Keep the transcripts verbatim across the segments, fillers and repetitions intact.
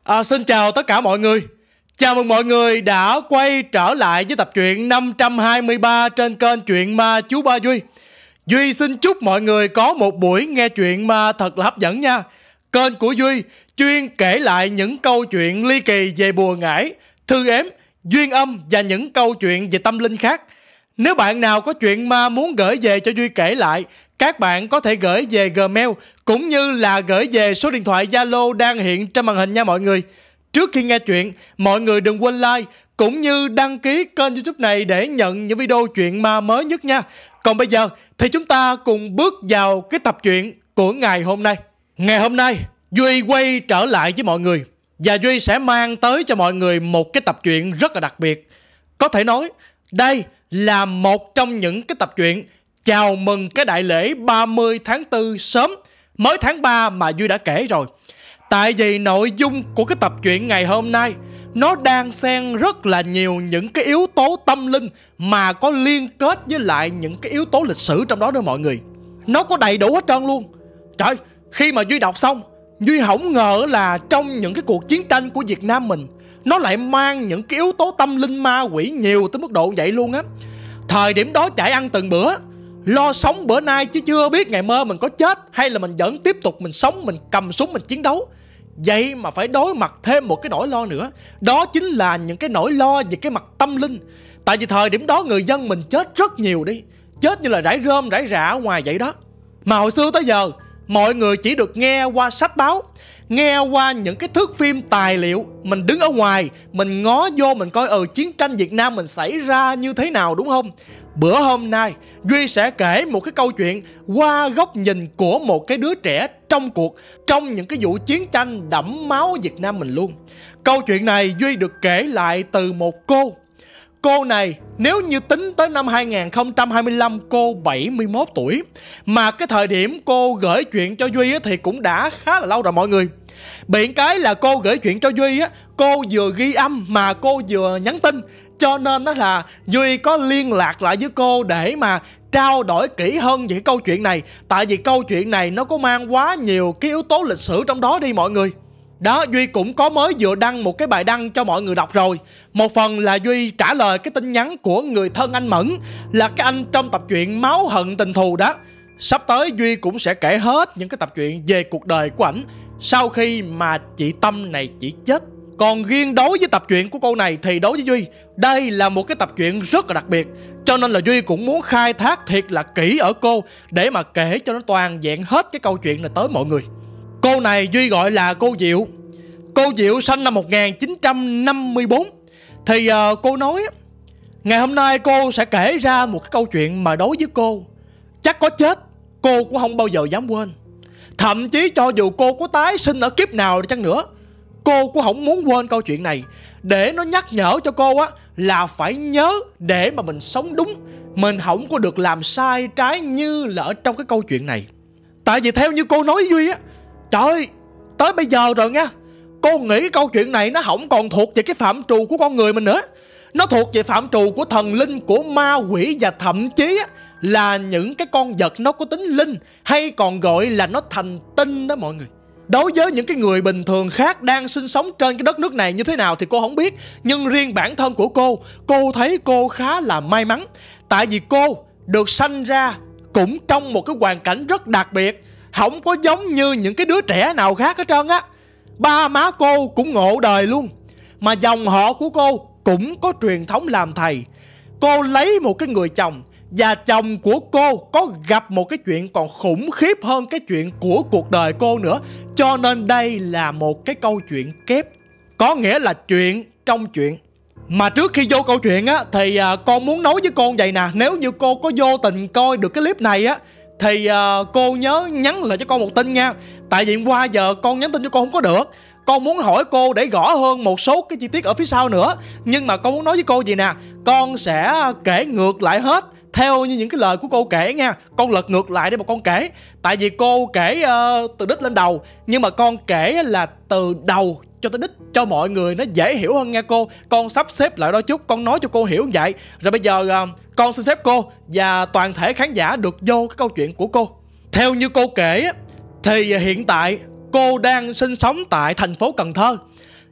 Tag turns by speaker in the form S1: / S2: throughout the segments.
S1: À, xin chào tất cả mọi người. Chào mừng mọi người đã quay trở lại với tập truyện năm trăm hai mươi ba trên kênh Chuyện Ma Chú Ba Duy. Duy xin chúc mọi người có một buổi nghe chuyện ma thật là hấp dẫn nha. Kênh của Duy chuyên kể lại những câu chuyện ly kỳ về bùa ngải, thư ếm, duyên âm và những câu chuyện về tâm linh khác. Nếu bạn nào có chuyện ma muốn gửi về cho Duy kể lại, các bạn có thể gửi về Gmail cũng như là gửi về số điện thoại Zalo đang hiện trên màn hình nha mọi người. Trước khi nghe chuyện, mọi người đừng quên like cũng như đăng ký kênh YouTube này để nhận những video chuyện ma mới nhất nha. Còn bây giờ thì chúng ta cùng bước vào cái tập truyện của ngày hôm nay. Ngày hôm nay, Duy quay trở lại với mọi người và Duy sẽ mang tới cho mọi người một cái tập truyện rất là đặc biệt. Có thể nói, đây là một trong những cái tập truyện chào mừng cái đại lễ ba mươi tháng tư sớm, mới tháng ba mà Duy đã kể rồi. Tại vì nội dung của cái tập truyện ngày hôm nay nó đang xen rất là nhiều những cái yếu tố tâm linh mà có liên kết với lại những cái yếu tố lịch sử trong đó nữa mọi người. Nó có đầy đủ hết trơn luôn. Trời, khi mà Duy đọc xong, Duy không ngờ là trong những cái cuộc chiến tranh của Việt Nam mình, nó lại mang những cái yếu tố tâm linh ma quỷ nhiều tới mức độ vậy luôn á. Thời điểm đó chạy ăn từng bữa, lo sống bữa nay chứ chưa biết ngày mơ mình có chết hay là mình vẫn tiếp tục mình sống, mình cầm súng mình chiến đấu. Vậy mà phải đối mặt thêm một cái nỗi lo nữa. Đó chính là những cái nỗi lo về cái mặt tâm linh. Tại vì thời điểm đó người dân mình chết rất nhiều đi, chết như là rải rơm rải rạ ở ngoài vậy đó. Mà hồi xưa tới giờ mọi người chỉ được nghe qua sách báo, nghe qua những cái thước phim tài liệu. Mình đứng ở ngoài, mình ngó vô mình coi ừ chiến tranh Việt Nam mình xảy ra như thế nào, đúng không? Bữa hôm nay Duy sẽ kể một cái câu chuyện qua góc nhìn của một cái đứa trẻ trong cuộc, trong những cái vụ chiến tranh đẫm máu Việt Nam mình luôn. Câu chuyện này Duy được kể lại từ một cô. Cô này nếu như tính tới năm hai không hai lăm, cô bảy mươi mốt tuổi. Mà cái thời điểm cô gửi chuyện cho Duy thì cũng đã khá là lâu rồi mọi người. Biện cái là cô gửi chuyện cho Duy á, cô vừa ghi âm mà cô vừa nhắn tin, cho nên đó là Duy có liên lạc lại với cô để mà trao đổi kỹ hơn về cái câu chuyện này. Tại vì câu chuyện này nó có mang quá nhiều cái yếu tố lịch sử trong đó đi mọi người. Đó, Duy cũng có mới vừa đăng một cái bài đăng cho mọi người đọc rồi. Một phần là Duy trả lời cái tin nhắn của người thân anh Mẫn, là cái anh trong tập truyện Máu Hận Tình Thù đó. Sắp tới Duy cũng sẽ kể hết những cái tập truyện về cuộc đời của ảnh sau khi mà chị Tâm này chỉ chết. Còn riêng đối với tập truyện của cô này thì đối với Duy, đây là một cái tập truyện rất là đặc biệt. Cho nên là Duy cũng muốn khai thác thiệt là kỹ ở cô để mà kể cho nó toàn vẹn hết cái câu chuyện này tới mọi người. Cô này Duy gọi là cô Diệu. Cô Diệu sinh năm một nghìn chín trăm năm mươi tư. Thì uh, cô nói ngày hôm nay cô sẽ kể ra một cái câu chuyện mà đối với cô, chắc có chết cô cũng không bao giờ dám quên. Thậm chí cho dù cô có tái sinh ở kiếp nào đi chăng nữa, cô cũng không muốn quên câu chuyện này, để nó nhắc nhở cho cô á là phải nhớ để mà mình sống đúng, mình không có được làm sai trái như là ở trong cái câu chuyện này. Tại vì theo như cô nói với Duy á, trời ơi, tới bây giờ rồi nha, cô nghĩ cái câu chuyện này nó không còn thuộc về cái phạm trù của con người mình nữa. Nó thuộc về phạm trù của thần linh, của ma quỷ, và thậm chí á, là những cái con vật nó có tính linh, hay còn gọi là nó thành tinh đó mọi người. Đối với những cái người bình thường khác đang sinh sống trên cái đất nước này như thế nào thì cô không biết. Nhưng riêng bản thân của cô, cô thấy cô khá là may mắn. Tại vì cô được sanh ra cũng trong một cái hoàn cảnh rất đặc biệt, không có giống như những cái đứa trẻ nào khác hết trơn á. Ba má cô cũng ngộ đời luôn, mà dòng họ của cô cũng có truyền thống làm thầy. Cô lấy một cái người chồng, và chồng của cô có gặp một cái chuyện còn khủng khiếp hơn cái chuyện của cuộc đời cô nữa. Cho nên đây là một cái câu chuyện kép, có nghĩa là chuyện trong chuyện. Mà trước khi vô câu chuyện á, thì à, con muốn nói với con vậy nè. Nếu như cô có vô tình coi được cái clip này á, thì à, cô nhớ nhắn lại cho con một tin nha. Tại vì qua giờ con nhắn tin cho con không có được. Con muốn hỏi cô để rõ hơn một số cái chi tiết ở phía sau nữa. Nhưng mà con muốn nói với cô gì nè, con sẽ kể ngược lại hết theo như những cái lời của cô kể nha. Con lật ngược lại để mà con kể. Tại vì cô kể uh, từ đích lên đầu, nhưng mà con kể là từ đầu cho tới đích cho mọi người nó dễ hiểu hơn nha cô. Con sắp xếp lại đôi chút, con nói cho cô hiểu như vậy. Rồi bây giờ uh, con xin phép cô và toàn thể khán giả được vô cái câu chuyện của cô. Theo như cô kể thì hiện tại cô đang sinh sống tại thành phố Cần Thơ.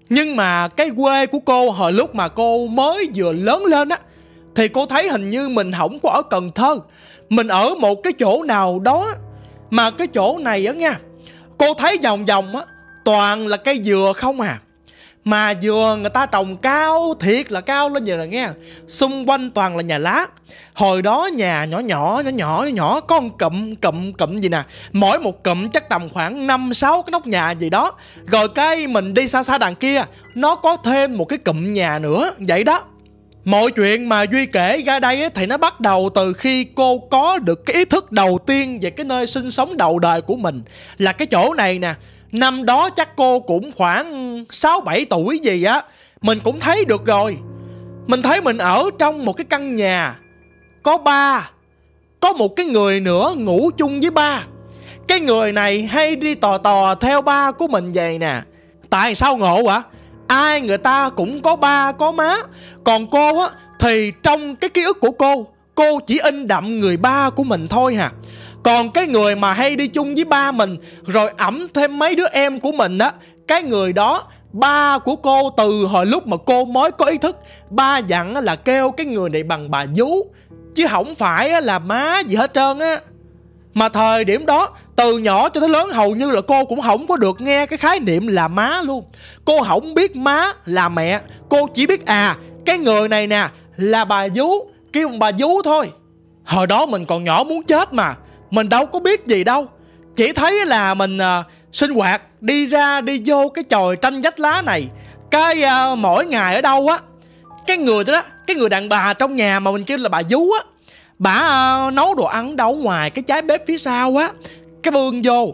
S1: Nhưng mà cái quê của cô hồi lúc mà cô mới vừa lớn lên á, thì cô thấy hình như mình không có ở Cần Thơ. Mình ở một cái chỗ nào đó, mà cái chỗ này á nha, cô thấy vòng vòng á toàn là cây dừa không à. Mà dừa người ta trồng cao, thiệt là cao lên vậy là nghe. Xung quanh toàn là nhà lá. Hồi đó nhà nhỏ nhỏ nhỏ nhỏ nhỏ có một cụm cụm cụm gì nè. Mỗi một cụm chắc tầm khoảng năm sáu cái nóc nhà gì đó. Rồi cái mình đi xa xa đằng kia, nó có thêm một cái cụm nhà nữa, vậy đó. Mọi chuyện mà Duy kể ra đây ấy, thì nó bắt đầu từ khi cô có được cái ý thức đầu tiên về cái nơi sinh sống đầu đời của mình, là cái chỗ này nè. Năm đó chắc cô cũng khoảng sáu bảy tuổi gì á. Mình cũng thấy được rồi. Mình thấy mình ở trong một cái căn nhà có ba, có một cái người nữa ngủ chung với ba. Cái người này hay đi tò tò theo ba của mình vậy nè. Tại sao ngộ ạ? Ai người ta cũng có ba có má. Còn cô á thì trong cái ký ức của cô, cô chỉ in đậm người ba của mình thôi hà. Còn cái người mà hay đi chung với ba mình, rồi ẵm thêm mấy đứa em của mình á, cái người đó ba của cô từ hồi lúc mà cô mới có ý thức. Ba dặn là kêu cái người này bằng bà vú, chứ không phải là má gì hết trơn á. Mà thời điểm đó, từ nhỏ cho tới lớn hầu như là cô cũng không có được nghe cái khái niệm là má luôn. Cô không biết má là mẹ. Cô chỉ biết à, cái người này nè là bà vú, kêu bà vú thôi. Hồi đó mình còn nhỏ muốn chết mà, mình đâu có biết gì đâu. Chỉ thấy là mình à, sinh hoạt, đi ra đi vô cái chòi tranh vách lá này. Cái à, mỗi ngày ở đâu á, cái người đó, cái người đàn bà trong nhà mà mình kêu là bà vú á, bà à, nấu đồ ăn đâu ngoài cái trái bếp phía sau á. Cái bươn vô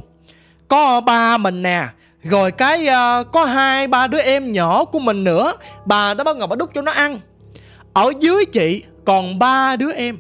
S1: có ba mình nè, rồi cái à, có hai ba đứa em nhỏ của mình nữa. Bà đó bắt ngồi bà đút cho nó ăn. Ở dưới chị còn ba đứa em,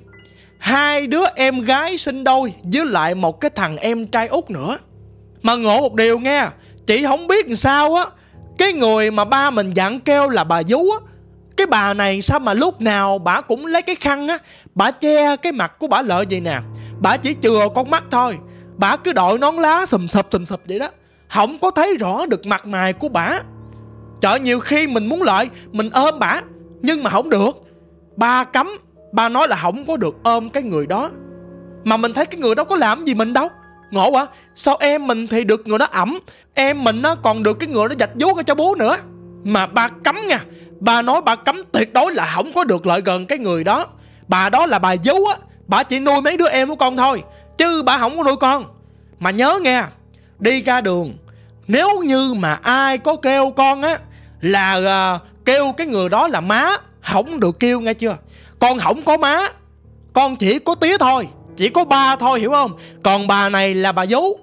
S1: hai đứa em gái sinh đôi với lại một cái thằng em trai út nữa. Mà ngộ một điều nghe, chị không biết làm sao á, cái người mà ba mình dặn kêu là bà vú á, cái bà này sao mà lúc nào bả cũng lấy cái khăn á, bả che cái mặt của bả lợi vậy nè. Bả chỉ chừa con mắt thôi, bả cứ đội nón lá sùm sụp sùm sụp vậy đó, không có thấy rõ được mặt mày của bả. Trời, nhiều khi mình muốn lợi, mình ôm bả nhưng mà không được. Ba cấm, ba nói là không có được ôm cái người đó. Mà mình thấy cái người đó có làm gì mình đâu. Ngộ quá, sao em mình thì được người đó ẩm, em mình á còn được cái người đó dạch vuốt cho bố nữa. Mà ba cấm nha, bà nói bà cấm tuyệt đối là không có được lại gần cái người đó. Bà đó là bà vú á, bà chỉ nuôi mấy đứa em của con thôi, chứ bà không có nuôi con. Mà nhớ nghe, đi ra đường, nếu như mà ai có kêu con á là uh, kêu cái người đó là má, không được kêu nghe chưa. Con không có má, con chỉ có tía thôi, chỉ có ba thôi, hiểu không? Còn bà này là bà vú.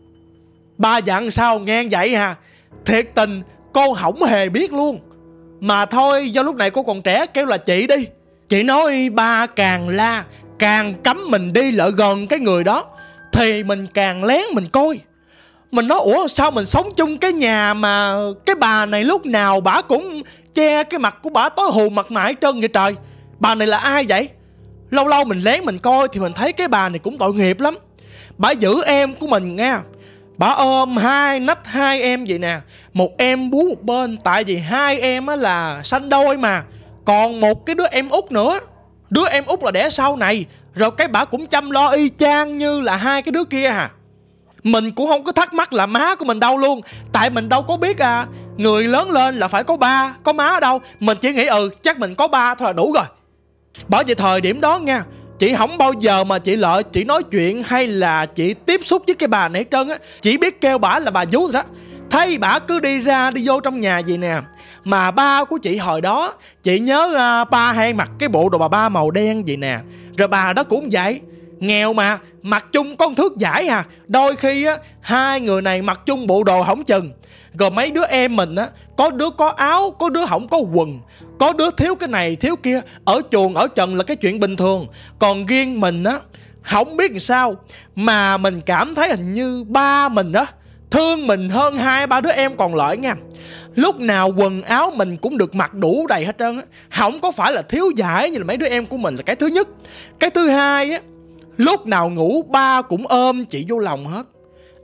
S1: Ba dặn sao nghe vậy hà. Thiệt tình cô không hề biết luôn. Mà thôi, do lúc này cô còn trẻ, kêu là chị đi. Chị nói ba càng la, càng cấm mình đi lại gần cái người đó, thì mình càng lén mình coi. Mình nói ủa sao mình sống chung cái nhà mà cái bà này lúc nào bả cũng che cái mặt của bả tối hù mặt mày trơn vậy trời. Bà này là ai vậy? Lâu lâu mình lén mình coi thì mình thấy cái bà này cũng tội nghiệp lắm. Bả giữ em của mình nghe, bả ôm hai nách hai em vậy nè, một em bú một bên. Tại vì hai em á là sanh đôi mà, còn một cái đứa em út nữa. Đứa em út là đẻ sau này. Rồi cái bả cũng chăm lo y chang như là hai cái đứa kia à. Mình cũng không có thắc mắc là má của mình đâu luôn. Tại mình đâu có biết à, người lớn lên là phải có ba, có má ở đâu. Mình chỉ nghĩ ừ chắc mình có ba thôi là đủ rồi. Bởi vì thời điểm đó nha, chị không bao giờ mà chị Lợi chị nói chuyện hay là chị tiếp xúc với cái bà này hết trơn á. Chỉ biết kêu bả là bà vú rồi đó. Thấy bả cứ đi ra đi vô trong nhà vậy nè. Mà ba của chị hồi đó, chị nhớ uh, ba hay mặc cái bộ đồ bà ba màu đen vậy nè. Rồi bà đó cũng vậy, nghèo mà mặc chung có một thước vải à. Đôi khi á hai người này mặc chung bộ đồ không chừng. Rồi mấy đứa em mình á, có đứa có áo, có đứa không có quần, có đứa thiếu cái này thiếu kia. Ở chuồng ở trần là cái chuyện bình thường. Còn riêng mình á, không biết làm sao mà mình cảm thấy hình như ba mình á thương mình hơn hai ba đứa em còn lại nha. Lúc nào quần áo mình cũng được mặc đủ đầy hết trơn á, không có phải là thiếu vải như là mấy đứa em của mình là cái thứ nhất. Cái thứ hai á, lúc nào ngủ ba cũng ôm chị vô lòng hết.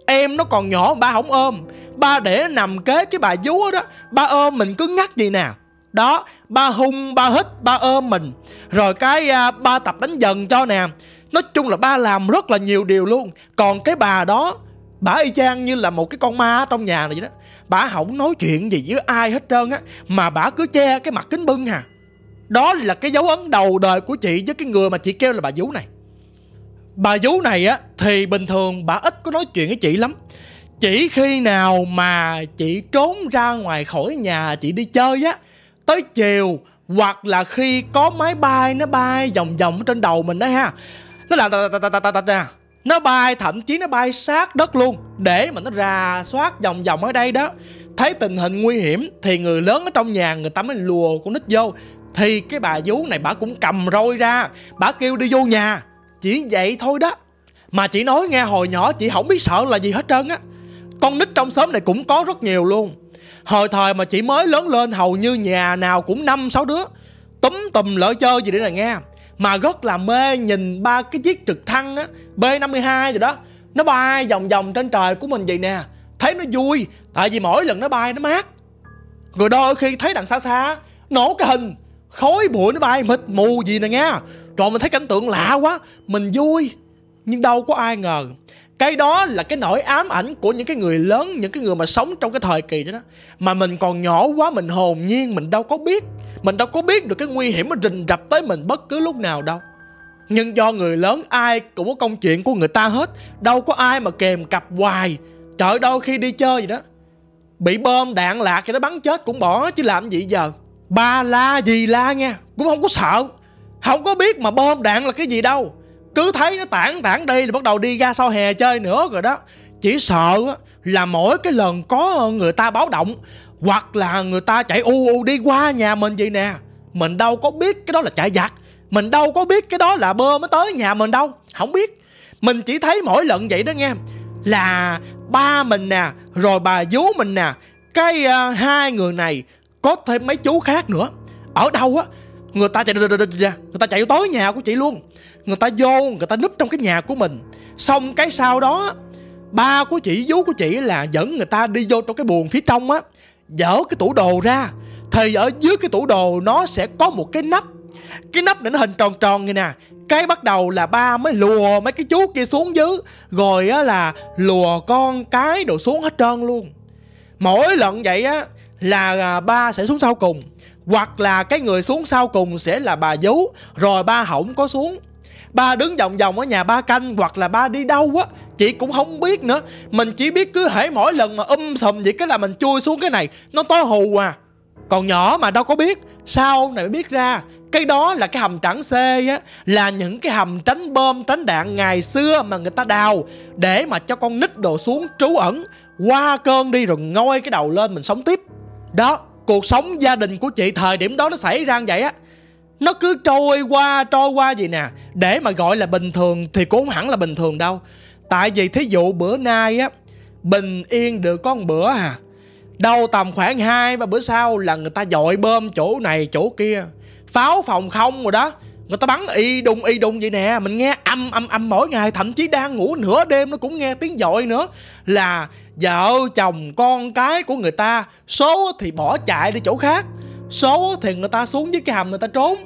S1: Em nó còn nhỏ ba không ôm, ba để nó nằm kế cái bà vú đó, ba ôm mình cứ ngắt gì nè. Đó, ba hung, ba hít, ba ôm mình. Rồi cái à, ba tập đánh dần cho nè. Nói chung là ba làm rất là nhiều điều luôn. Còn cái bà đó, bà y chang như là một cái con ma trong nhà này vậy đó. Bà không nói chuyện gì với ai hết trơn á, mà bà cứ che cái mặt kính bưng hà. Đó là cái dấu ấn đầu đời của chị với cái người mà chị kêu là bà vú này. Bà vú này á thì bình thường bà ít có nói chuyện với chị lắm. Chỉ khi nào mà chị trốn ra ngoài khỏi nhà chị đi chơi á, tới chiều, hoặc là khi có máy bay nó bay vòng vòng trên đầu mình đó ha, nó làm tà tà tà tà tà tà, nó bay, thậm chí nó bay sát đất luôn, để mà nó rà soát vòng vòng ở đây đó. Thấy tình hình nguy hiểm thì người lớn ở trong nhà người ta mới lùa con nít vô. Thì cái bà vú này bà cũng cầm roi ra, bà kêu đi vô nhà. Chỉ vậy thôi đó. Mà chị nói nghe, hồi nhỏ chị không biết sợ là gì hết trơn á. Con nít trong xóm này cũng có rất nhiều luôn. Hồi thời mà chị mới lớn lên, hầu như nhà nào cũng năm sáu đứa túm tùm lỡ chơi gì để là nghe. Mà rất là mê nhìn ba cái chiếc trực thăng á, B năm mươi hai rồi đó, nó bay vòng vòng trên trời của mình vậy nè. Thấy nó vui, tại vì mỗi lần nó bay nó mát. Rồi đôi khi thấy đằng xa xa nổ cái hình khói bụi nó bay mịt mù gì nè nghe. Rồi mình thấy cảnh tượng lạ quá, mình vui. Nhưng đâu có ai ngờ cái đó là cái nỗi ám ảnh của những cái người lớn, những cái người mà sống trong cái thời kỳ đó, đó. Mà mình còn nhỏ quá, mình hồn nhiên, mình đâu có biết. Mình đâu có biết được cái nguy hiểm nó rình rập tới mình bất cứ lúc nào đâu. Nhưng do người lớn ai cũng có công chuyện của người ta hết, đâu có ai mà kèm cặp hoài. Trời, đôi khi đi chơi gì đó bị bom đạn lạc thì nó bắn chết cũng bỏ, chứ làm gì giờ. Ba la gì la nha, cũng không có sợ. Không có biết mà bom đạn là cái gì đâu. Cứ thấy nó tản tản đi là bắt đầu đi ra sau hè chơi nữa rồi đó. Chỉ sợ là mỗi cái lần có người ta báo động, hoặc là người ta chạy u u đi qua nhà mình vậy nè, mình đâu có biết cái đó là chạy giặc, mình đâu có biết cái đó là bom mới tới nhà mình đâu. Không biết. Mình chỉ thấy mỗi lần vậy đó nghe, là ba mình nè, rồi bà vú mình nè, cái uh, hai người này có thêm mấy chú khác nữa. Ở đâu á, người ta chạy người ta chạy tới nhà của chị luôn. Người ta vô, người ta núp trong cái nhà của mình. Xong cái sau đó, ba của chị, vú của chị là dẫn người ta đi vô trong cái buồng phía trong á, dỡ cái tủ đồ ra. Thì ở dưới cái tủ đồ nó sẽ có một cái nắp. Cái nắp này nó hình tròn tròn như nè. Cái bắt đầu là ba mới lùa mấy cái chú kia xuống dưới, rồi á là lùa con cái đồ xuống hết trơn luôn. Mỗi lần vậy á là ba sẽ xuống sau cùng, hoặc là cái người xuống sau cùng sẽ là bà vú, rồi ba không có xuống. Ba đứng vòng vòng ở nhà ba canh, hoặc là ba đi đâu á chị cũng không biết nữa. Mình chỉ biết cứ hễ mỗi lần mà um sùm vậy cái là mình chui xuống cái này, nó tối hù à. Còn nhỏ mà đâu có biết. Sau này mới biết ra cái đó là cái hầm trảng C á, là những cái hầm tránh bom tránh đạn ngày xưa mà người ta đào để mà cho con nít đồ xuống trú ẩn, qua cơn đi rồi ngoi cái đầu lên mình sống tiếp. Đó, cuộc sống gia đình của chị thời điểm đó nó xảy ra như vậy á. Nó cứ trôi qua trôi qua gì nè. Để mà gọi là bình thường thì cũng không hẳn là bình thường đâu. Tại vì thí dụ bữa nay á, bình yên được có một bữa à, đâu tầm khoảng hai ba bữa sau là người ta dội bơm chỗ này chỗ kia, pháo phòng không rồi đó. Người ta bắn y đùng y đùng vậy nè. Mình nghe âm âm âm mỗi ngày. Thậm chí đang ngủ nửa đêm nó cũng nghe tiếng dội nữa. Là vợ chồng con cái của người ta, số thì bỏ chạy đi chỗ khác, số thì người ta xuống với cái hầm người ta trốn.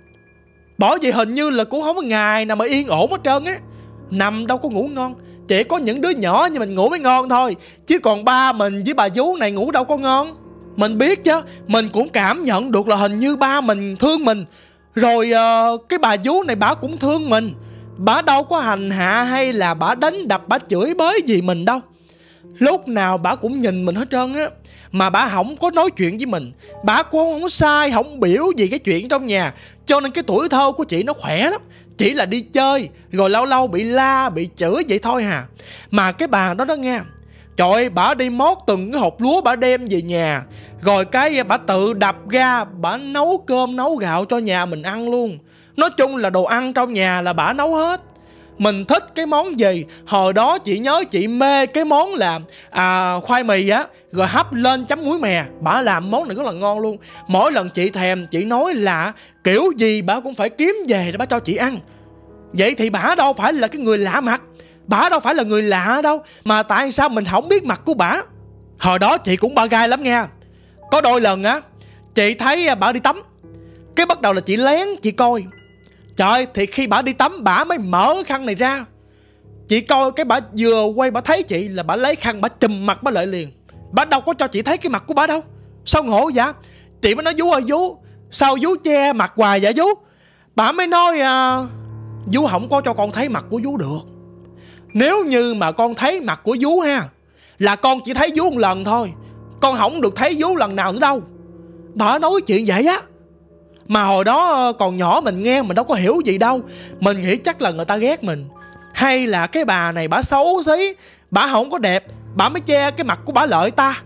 S1: Bởi vì hình như là cũng không có ngày nào mà yên ổn hết trơn á. Nằm đâu có ngủ ngon. Chỉ có những đứa nhỏ như mình ngủ mới ngon thôi. Chứ còn ba mình với bà vú này ngủ đâu có ngon. Mình biết chứ. Mình cũng cảm nhận được là hình như ba mình thương mình. Rồi uh, cái bà vú này bả cũng thương mình. Bả đâu có hành hạ hay là bả đánh đập, bả chửi bới gì mình đâu. Lúc nào bả cũng nhìn mình hết trơn á. Mà bả không có nói chuyện với mình. Bả cũng không có sai, không biểu gì cái chuyện trong nhà. Cho nên cái tuổi thơ của chị nó khỏe lắm. Chỉ là đi chơi, rồi lâu lâu bị la, bị chửi vậy thôi hà. Mà cái bà đó đó nghe, trời ơi, bả đi mót từng cái hộp lúa bả đem về nhà. Rồi cái bả tự đập ra, bả nấu cơm nấu gạo cho nhà mình ăn luôn. Nói chung là đồ ăn trong nhà là bả nấu hết. Mình thích cái món gì, hồi đó chị nhớ chị mê cái món là à, khoai mì á, rồi hấp lên chấm muối mè. Bả làm món này rất là ngon luôn. Mỗi lần chị thèm, chị nói là kiểu gì bả cũng phải kiếm về để bả cho chị ăn. Vậy thì bả đâu phải là cái người lạ mặt. Bả đâu phải là người lạ đâu, mà tại sao mình không biết mặt của bả? Hồi đó chị cũng ba gai lắm nha. Có đôi lần á, chị thấy bả đi tắm, cái bắt đầu là chị lén chị coi. Trời ơi, thì khi bả đi tắm bả mới mở khăn này ra. Chị coi cái bả vừa quay bả thấy chị là bả lấy khăn bả chùm mặt bả lại liền. Bả đâu có cho chị thấy cái mặt của bả đâu. Sao ngộ vậy? Chị mới nói vú ơi vú, sao vú che mặt hoài vậy vú? Bả mới nói à, vú không có cho con thấy mặt của vú được. Nếu như mà con thấy mặt của vú ha, là con chỉ thấy vú một lần thôi, con không được thấy vú lần nào nữa đâu. Bả nói chuyện vậy á. Mà hồi đó còn nhỏ mình nghe mình đâu có hiểu gì đâu. Mình nghĩ chắc là người ta ghét mình, hay là cái bà này bả xấu xí, bả không có đẹp, bả mới che cái mặt của bả Lợi ta.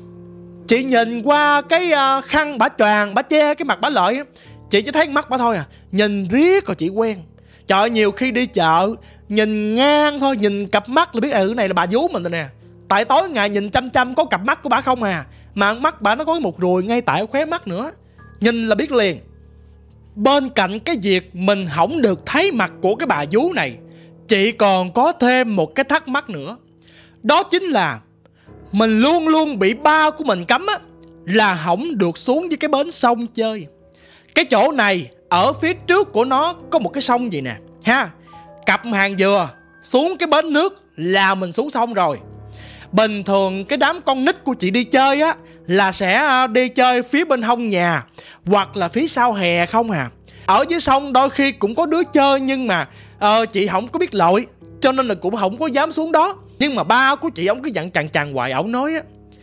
S1: Chị nhìn qua cái khăn bả choàng bả che cái mặt bả Lợi, chị chỉ thấy mắt bả thôi à. Nhìn riết rồi chị quen. Trời ơi, nhiều khi đi chợ nhìn ngang thôi, nhìn cặp mắt là biết ừ cái này là bà vú mình rồi nè. Tại tối ngày nhìn chăm chăm có cặp mắt của bả không à, mà mắt bả nó có một ruồi ngay tại khóe mắt nữa, nhìn là biết liền. Bên cạnh cái việc mình không được thấy mặt của cái bà vú này, chị còn có thêm một cái thắc mắc nữa. Đó chính là mình luôn luôn bị ba của mình cấm á, là không được xuống với cái bến sông chơi. Cái chỗ này ở phía trước của nó có một cái sông gì nè ha. Cặp hàng dừa xuống cái bến nước là mình xuống sông rồi. Bình thường cái đám con nít của chị đi chơi á là sẽ đi chơi phía bên hông nhà hoặc là phía sau hè không à. Ở dưới sông đôi khi cũng có đứa chơi, nhưng mà uh, chị không có biết lội cho nên là cũng không có dám xuống đó. Nhưng mà ba của chị ông cứ dặn chằn chằn hoài. Ổng nói á,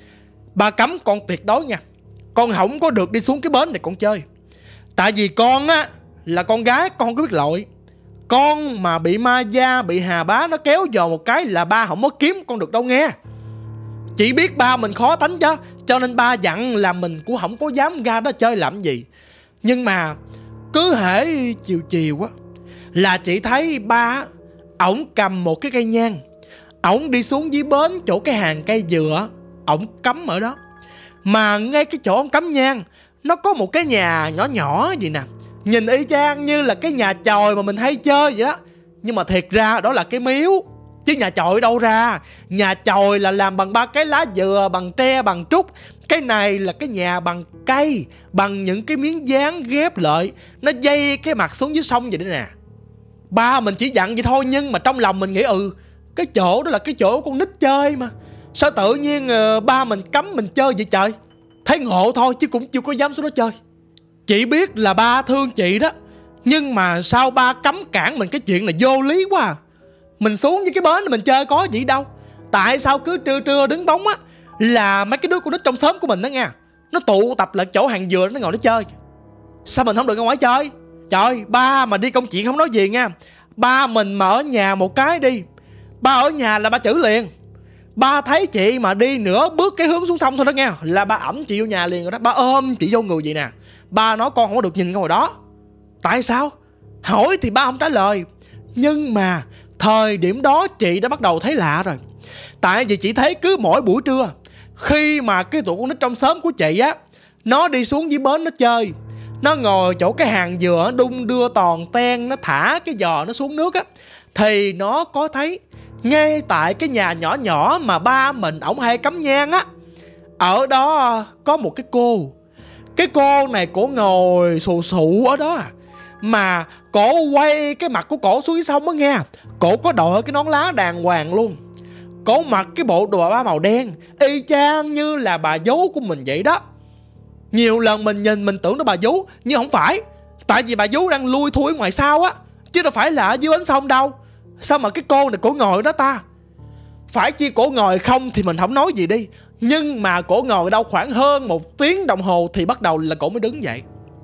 S1: ba cấm con tuyệt đối nha, con không có được đi xuống cái bến này con chơi. Tại vì con á là con gái, con không có biết lội. Con mà bị ma da, bị hà bá nó kéo dò một cái là ba không có kiếm con được đâu nghe. Chị biết ba mình khó tánh chứ, cho nên ba dặn là mình cũng không có dám ra đó chơi làm gì. Nhưng mà cứ hễ chiều chiều á là chị thấy ba ổng cầm một cái cây nhang, ổng đi xuống dưới bến chỗ cái hàng cây dừa, ổng cắm ở đó. Mà ngay cái chỗ ổng cắm nhang nó có một cái nhà nhỏ nhỏ gì nè, nhìn y chang như là cái nhà chòi mà mình hay chơi vậy đó. Nhưng mà thiệt ra đó là cái miếu, chứ nhà chòi đâu ra. Nhà chòi là làm bằng ba cái lá dừa, bằng tre, bằng trúc. Cái này là cái nhà bằng cây, bằng những cái miếng dán ghép lại, nó dây cái mặt xuống dưới sông vậy đó nè. Ba mình chỉ dặn vậy thôi, nhưng mà trong lòng mình nghĩ ừ cái chỗ đó là cái chỗ con nít chơi mà, sao tự nhiên uh, ba mình cấm mình chơi vậy trời. Thấy ngộ thôi chứ cũng chưa có dám xuống đó chơi. Chị biết là ba thương chị đó, nhưng mà sao ba cấm cản mình cái chuyện là vô lý quá à. Mình xuống với cái bến mình chơi có gì đâu. Tại sao cứ trưa trưa đứng bóng á là mấy cái đứa con nít trong xóm của mình đó nha, nó tụ tập lại chỗ hàng dừa nó ngồi nó chơi. Sao mình không được ra ngoài chơi? Trời, ba mà đi công chuyện không nói gì nha. Ba mình mà ở nhà một cái đi, ba ở nhà là ba chửi liền. Ba thấy chị mà đi nửa bước cái hướng xuống sông thôi đó nghe, là ba ẵm chị vô nhà liền rồi đó. Ba ôm chị vô người vậy nè. Ba nói con không có được nhìn con hồi đó. Tại sao? Hỏi thì ba không trả lời. Nhưng mà thời điểm đó chị đã bắt đầu thấy lạ rồi. Tại vì chị thấy cứ mỗi buổi trưa, khi mà cái tụi con nít trong xóm của chị á, nó đi xuống dưới bến nó chơi, nó ngồi chỗ cái hàng dừa đung đưa toàn ten, nó thả cái giò nó xuống nước á, thì nó có thấy ngay tại cái nhà nhỏ nhỏ mà ba mình ổng hay cắm nhang á, ở đó có một cái cô. Cái cô này cổ ngồi xù xụ ở đó à, mà cổ quay cái mặt của cổ xuống dưới sông á nghe. Cổ có đội cái nón lá đàng hoàng luôn. Cổ mặc cái bộ đồ ba màu đen, y chang như là bà vú của mình vậy đó. Nhiều lần mình nhìn mình tưởng nó bà vú, nhưng không phải. Tại vì bà vú đang lui thui ngoài sau á, chứ đâu phải là ở dưới bến sông đâu. Sao mà cái cô này cổ ngồi đó ta? Phải chi cổ ngồi không thì mình không nói gì đi, nhưng mà cổ ngồi đâu khoảng hơn một tiếng đồng hồ thì bắt đầu là cổ mới đứng dậy.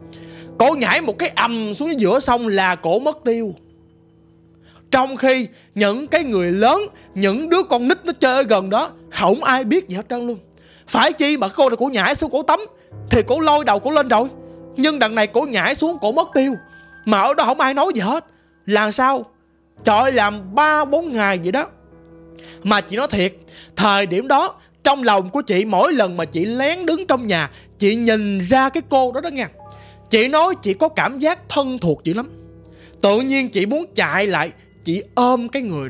S1: Cổ nhảy một cái ầm xuống giữa sông là cổ mất tiêu. Trong khi những cái người lớn, những đứa con nít nó chơi ở gần đó, không ai biết gì hết trơn luôn. Phải chi mà cô này cổ nhảy xuống cổ tắm thì cổ lôi đầu cổ lên rồi, nhưng đằng này cổ nhảy xuống cổ mất tiêu, mà ở đó không ai nói gì hết. Là sao? Trời ơi, làm ba bốn ngày vậy đó. Mà chị nói thiệt, thời điểm đó trong lòng của chị mỗi lần mà chị lén đứng trong nhà, chị nhìn ra cái cô đó đó nha, chị nói chị có cảm giác thân thuộc dữ lắm. Tự nhiên chị muốn chạy lại, chị ôm cái người đó,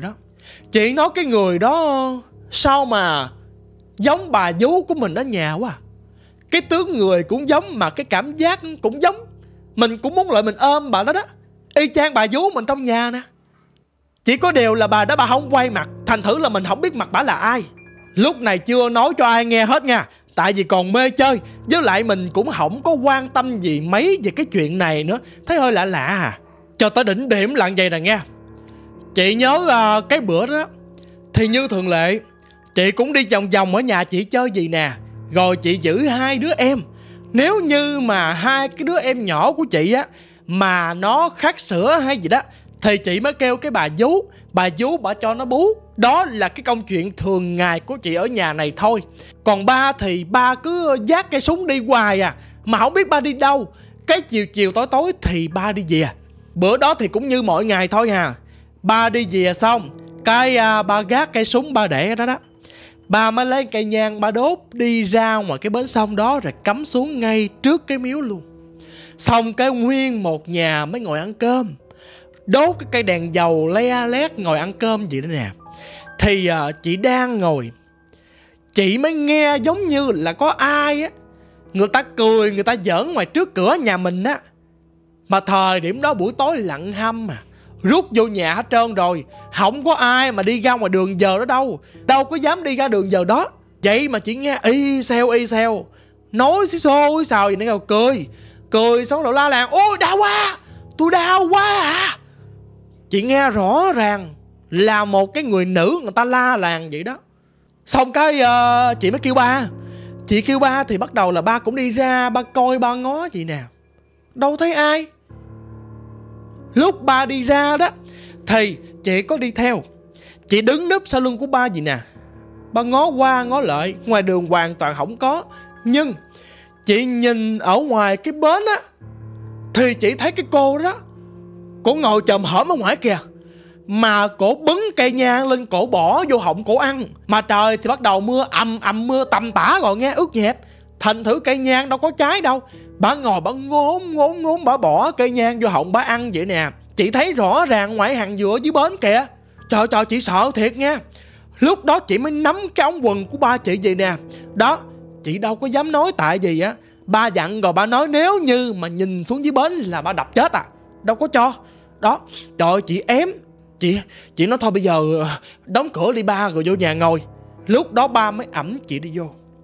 S1: Chị nói cái người đó sao mà giống bà vú của mình ở nhà quá à. Cái tướng người cũng giống mà cái cảm giác cũng giống. Mình cũng muốn lại mình ôm bà đó đó. Y chang bà vú mình trong nhà nè. Chỉ có điều là bà đó bà không quay mặt, thành thử là mình không biết mặt bà là ai. Lúc này chưa nói cho ai nghe hết nha, tại vì còn mê chơi. Với lại mình cũng không có quan tâm gì mấy về cái chuyện này nữa. Thấy hơi lạ lạ à. Cho tới đỉnh điểm là vậy nè nghe. Chị nhớ uh, cái bữa đó thì như thường lệ, chị cũng đi vòng vòng ở nhà chị chơi gì nè. Rồi chị giữ hai đứa em. Nếu như mà hai cái đứa em nhỏ của chị á mà nó khát sữa hay gì đó thì chị mới kêu cái bà vú. Bà vú bà cho nó bú. Đó là cái công chuyện thường ngày của chị ở nhà này thôi. Còn ba thì ba cứ vác cái súng đi hoài à, mà không biết ba đi đâu. Cái chiều chiều tối tối thì ba đi về. Bữa đó thì cũng như mọi ngày thôi à. Ba đi về xong cái à, ba gác cây súng ba để đó đó. Ba mới lấy cây nhang ba đốt đi ra ngoài cái bến sông đó rồi cắm xuống ngay trước cái miếu luôn. Xong cái nguyên một nhà mới ngồi ăn cơm. Đốt cái cây đèn dầu le lét ngồi ăn cơm vậy đó nè. Thì à, chị đang ngồi, chị mới nghe giống như là có ai á, người ta cười, người ta giỡn ngoài trước cửa nhà mình á. Mà thời điểm đó buổi tối lặng hăm à, rút vô nhà hết trơn rồi. Không có ai mà đi ra ngoài đường giờ đó đâu. Đâu có dám đi ra đường giờ đó. Vậy mà chị nghe y xèo y xèo, nói xí xô xào gì nữa, cười. Cười xong rồi la làng: ôi đau quá, tôi đau quá à. Chị nghe rõ ràng là một cái người nữ người ta la làng vậy đó. Xong cái uh, chị mới kêu ba. Chị kêu ba thì bắt đầu là ba cũng đi ra, ba coi ba ngó chị nè, đâu thấy ai. Lúc ba đi ra đó thì chị có đi theo. Chị đứng núp sau lưng của ba gì nè. Ba ngó qua ngó lại, ngoài đường hoàn toàn không có. Nhưng chị nhìn ở ngoài cái bến á thì chị thấy cái cô đó, cổ ngồi chồm hổm ở ngoài kìa. Mà cổ bứng cây nhang lên, cổ bỏ vô họng cổ ăn. Mà trời thì bắt đầu mưa ầm ầm, mưa tầm tã rồi nghe, ướt nhẹp. Thành thử cây nhang đâu có cháy đâu. Bà ngồi bà ngốn ngốn ngốn, bà bỏ cây nhang vô họng bà ăn vậy nè. Chị thấy rõ ràng ngoài hàng dừa dưới bến kìa. Trời trời, chị sợ thiệt nha. Lúc đó chị mới nắm cái ống quần của ba chị vậy nè. Đó, chị đâu có dám nói tại vì á, ba dặn rồi, ba nói nếu như mà nhìn xuống dưới bến là ba đập chết à, đâu có cho. Đó, trời ơi, chị ém. Chị chị nói thôi bây giờ đóng cửa đi ba, rồi vô nhà ngồi. Lúc đó ba mới ẵm chị đi vô.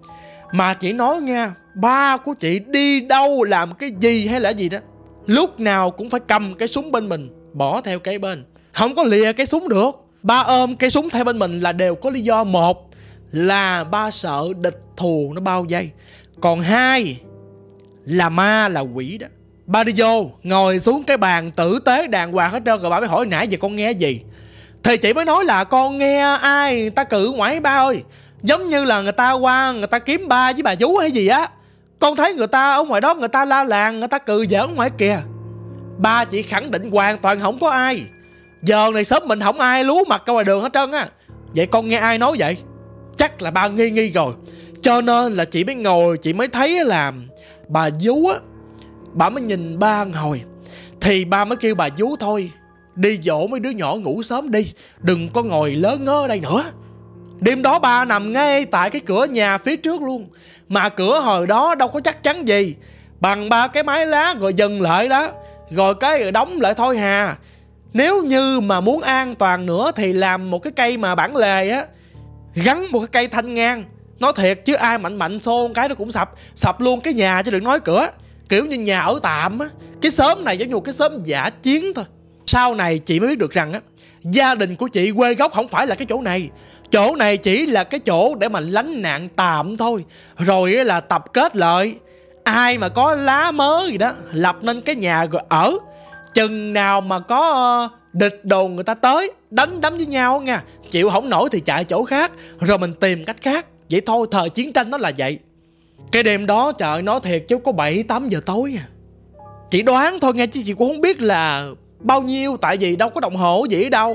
S1: Mà chị nói nha, ba của chị đi đâu làm cái gì hay là gì đó, lúc nào cũng phải cầm cái súng bên mình, bỏ theo cái bên, không có lìa cái súng được. Ba ôm cái súng theo bên mình là đều có lý do. Một là ba sợ địch thù nó bao vây. Còn hai là ma là quỷ đó. Ba đi vô, ngồi xuống cái bàn tử tế đàng hoàng hết trơn. Rồi ba mới hỏi nãy giờ con nghe gì. Thì chị mới nói là con nghe ai người ta cự ngoài ba ơi. Giống như là người ta qua, người ta kiếm ba với bà vú hay gì á. Con thấy người ta ở ngoài đó, người ta la làng, người ta cừ giỡn ngoài kìa. Ba chị khẳng định hoàn toàn không có ai. Giờ này sớm mình không ai lú mặt ra ngoài đường hết trơn á. Vậy con nghe ai nói vậy? Chắc là ba nghi nghi rồi. Cho nên là chị mới ngồi, chị mới thấy là bà vú á, bà mới nhìn ba ngồi. Thì ba mới kêu bà vú thôi, đi dỗ mấy đứa nhỏ ngủ sớm đi, đừng có ngồi lớn ngơ ở đây nữa. Đêm đó ba nằm ngay tại cái cửa nhà phía trước luôn. Mà cửa hồi đó đâu có chắc chắn gì, bằng ba cái mái lá rồi dần lại đó, rồi cái rồi đóng lại thôi hà. Nếu như mà muốn an toàn nữa thì làm một cái cây mà bản lề á, gắn một cái cây thanh ngang. Nói thiệt chứ ai mạnh mạnh xô cái nó cũng sập. Sập luôn cái nhà chứ đừng nói cửa. Kiểu như nhà ở tạm á. Cái xóm này giống như một cái xóm dã chiến thôi. Sau này chị mới biết được rằng á, gia đình của chị quê gốc không phải là cái chỗ này. Chỗ này chỉ là cái chỗ để mà lánh nạn tạm thôi. Rồi là tập kết lại, ai mà có lá mớ gì đó lập nên cái nhà rồi ở. Chừng nào mà có địch đồ người ta tới đánh đấm với nhau nha, chịu không nổi thì chạy chỗ khác, rồi mình tìm cách khác. Vậy thôi, thời chiến tranh nó là vậy. Cái đêm đó trời nói thiệt chứ có bảy tám giờ tối à. Chị đoán thôi nghe chứ chị cũng không biết là bao nhiêu, tại vì đâu có đồng hồ gì đâu.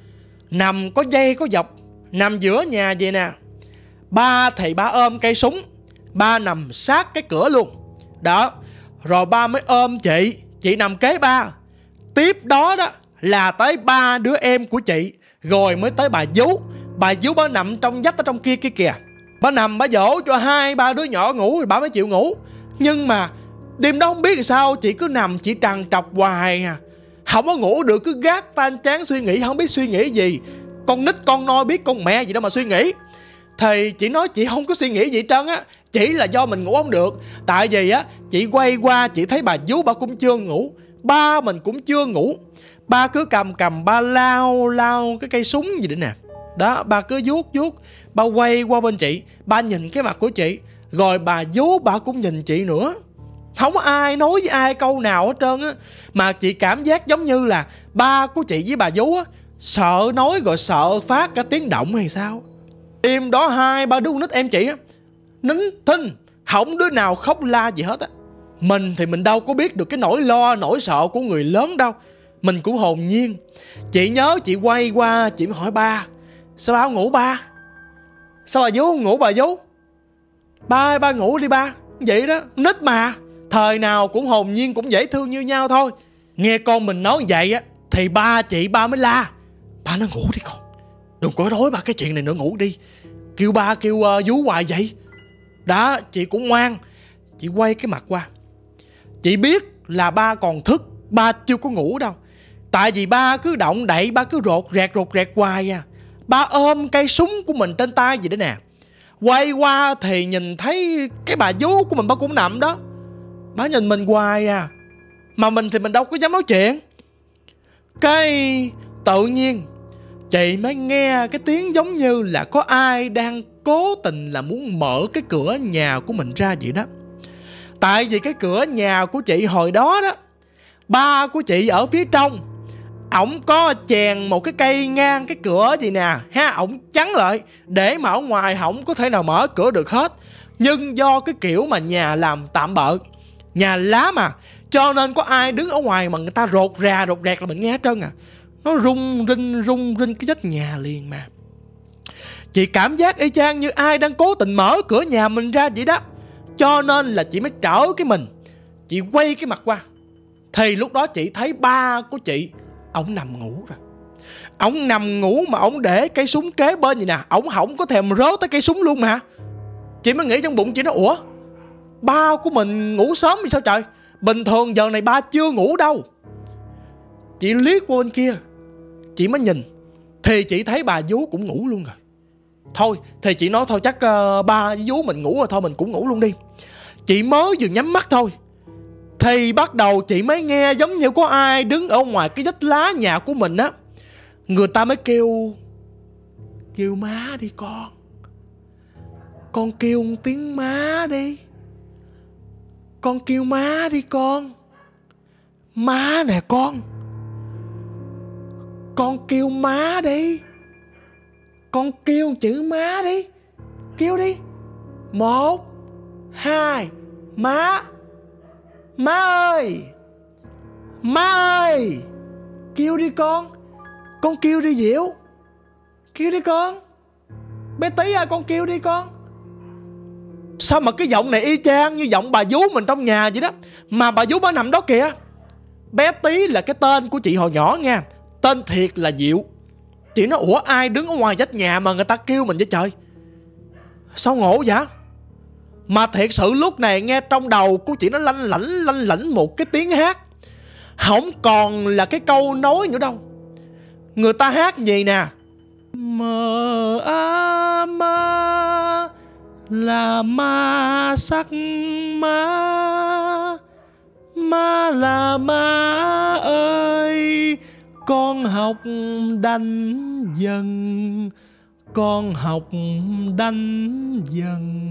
S1: Nằm có dây có dọc, nằm giữa nhà vậy nè. Ba thì ba ôm cây súng, ba nằm sát cái cửa luôn. Đó, rồi ba mới ôm chị, chị nằm kế ba. Tiếp đó đó là tới ba đứa em của chị Rồi mới tới bà vú. Bà vú bà nằm trong vách ở trong kia kia kìa. Bà nằm bà dỗ cho hai ba đứa nhỏ ngủ rồi bà mới chịu ngủ. Nhưng mà đêm đó không biết sao chị cứ nằm chị trằn trọc hoài à. Không có ngủ được, cứ gác tan chán suy nghĩ, không biết suy nghĩ gì. Con nít con nôi biết con mẹ gì đâu mà suy nghĩ. Thì chị nói chị không có suy nghĩ gì hết trơn á. Chỉ là do mình ngủ không được. Tại vì á, chị quay qua chị thấy bà vú bà cũng chưa ngủ, ba mình cũng chưa ngủ. Ba cứ cầm cầm ba lao lao cái cây súng gì đấy nè. Đó, ba cứ vuốt vuốt. Ba quay qua bên chị, ba nhìn cái mặt của chị. Rồi bà vú bà cũng nhìn chị nữa. Không có ai nói với ai câu nào hết trơn á. Mà chị cảm giác giống như là ba của chị với bà vú á sợ nói rồi sợ phát cả tiếng động hay sao. Đêm đó hai ba đứa con nít em chị á nín thinh, không đứa nào khóc la gì hết á. Mình thì mình đâu có biết được cái nỗi lo nỗi sợ của người lớn đâu. Mình cũng hồn nhiên. Chị nhớ chị quay qua chị mới hỏi ba: sao ba không ngủ ba? Sao bà vú không ngủ bà vú? Ba ba ngủ đi ba. Vậy đó, nít mà, thời nào cũng hồn nhiên cũng dễ thương như nhau thôi. Nghe con mình nói vậy á thì ba chị ba mới la: ba nó ngủ đi con, đừng có nói ba cái chuyện này nữa, ngủ đi. Kêu ba kêu uh, vú hoài vậy. Đó, chị cũng ngoan. Chị quay cái mặt qua. Chị biết là ba còn thức, ba chưa có ngủ đâu. Tại vì ba cứ động đậy, ba cứ rột rẹt rột rẹt hoài à. Ba ôm cây súng của mình trên tay vậy đó nè. Quay qua thì nhìn thấy cái bà vú của mình ba cũng nằm đó. Bà nhìn mình hoài à. Mà mình thì mình đâu có dám nói chuyện. Cái tự nhiên chị mới nghe cái tiếng giống như là có ai đang cố tình là muốn mở cái cửa nhà của mình ra vậy đó. Tại vì cái cửa nhà của chị hồi đó đó, ba của chị ở phía trong, ổng có chèn một cái cây ngang cái cửa gì nè ha, ổng chắn lại để mà ở ngoài không có thể nào mở cửa được hết. Nhưng do cái kiểu mà nhà làm tạm bợ, nhà lá mà, cho nên có ai đứng ở ngoài mà người ta rột rà rột rẹt là mình nghe hết trơn à. Nó rung rinh rung rinh cái vách nhà liền mà. Chị cảm giác y chang như ai đang cố tình mở cửa nhà mình ra vậy đó. Cho nên là chị mới trở cái mình, chị quay cái mặt qua. Thì lúc đó chị thấy ba của chị, ổng nằm ngủ rồi. Ổng nằm ngủ mà ổng để cây súng kế bên vậy nè. Ổng không có thèm rớ tới cây súng luôn mà. Chị mới nghĩ trong bụng chị nói: ủa, ba của mình ngủ sớm thì sao trời? Bình thường giờ này ba chưa ngủ đâu. Chị liếc qua bên kia, chị mới nhìn, thì chị thấy bà vú cũng ngủ luôn rồi. Thôi thì chị nói thôi chắc uh, ba với vú mình ngủ rồi, thôi mình cũng ngủ luôn đi. Chị mới vừa nhắm mắt thôi thì bắt đầu chị mới nghe giống như có ai đứng ở ngoài cái vách lá nhà của mình á. Người ta mới kêu: kêu má đi con. Con kêu một tiếng má đi. Con kêu má đi con. Má nè con. Con kêu má đi. Con kêu chữ má đi. Kêu đi. Một, hai, má. Má ơi. Má ơi. Kêu đi con. Con kêu đi Diệu. Kêu đi con. Bé Tí à, con kêu đi con. Sao mà cái giọng này y chang như giọng bà vú mình trong nhà vậy đó. Mà bà vú bà nằm đó kìa. Bé Tí là cái tên của chị hồi nhỏ nha. Tên thiệt là Diệu. Chị nói: ủa, ai đứng ở ngoài vách nhà mà người ta kêu mình vậy trời? Sao ngộ vậy? Mà thiệt sự lúc này nghe trong đầu của chị nó lanh lảnh lanh lảnh một cái tiếng hát. Không còn là cái câu nói nữa đâu. Người ta hát gì nè: mờ a ma là ma sắc má, ma là ma ơi, con học đánh dần, con học đánh dần.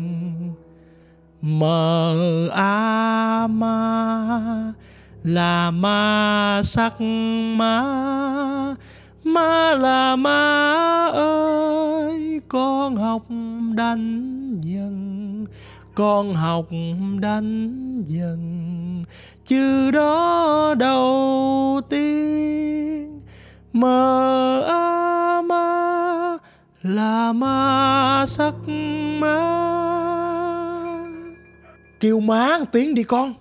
S1: Mờ a ma là ma sắc má, ma là ma ơi, con học đánh dần, con học đánh dần. Chữ đó đầu tiên. Mờ a ma là ma sắc má. Kêu má một tiếng đi con.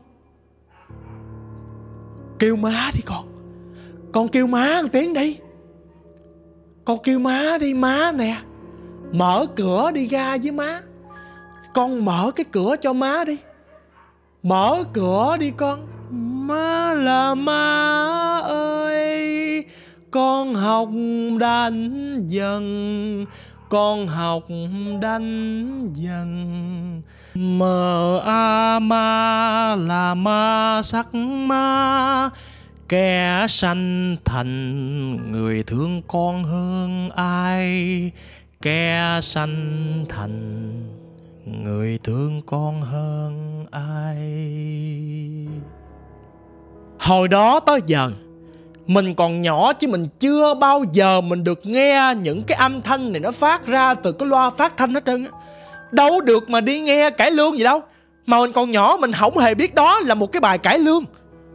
S1: Kêu má đi con. Con kêu má một tiếng đi. Con kêu má đi má nè, mở cửa đi ra với má. Con mở cái cửa cho má đi. Mở cửa đi con. Má là má ơi, con học đánh dần, con học đánh dần. Mờ a ma là ma sắc ma, kẻ sanh thành người thương con hơn ai. Kẻ sanh thành người thương con hơn ai. Hồi đó tới giờ mình còn nhỏ chứ mình chưa bao giờ mình được nghe những cái âm thanh này nó phát ra từ cái loa phát thanh hết trơn á. Đâu được mà đi nghe cải lương gì đâu. Mà mình còn nhỏ mình không hề biết đó là một cái bài cải lương.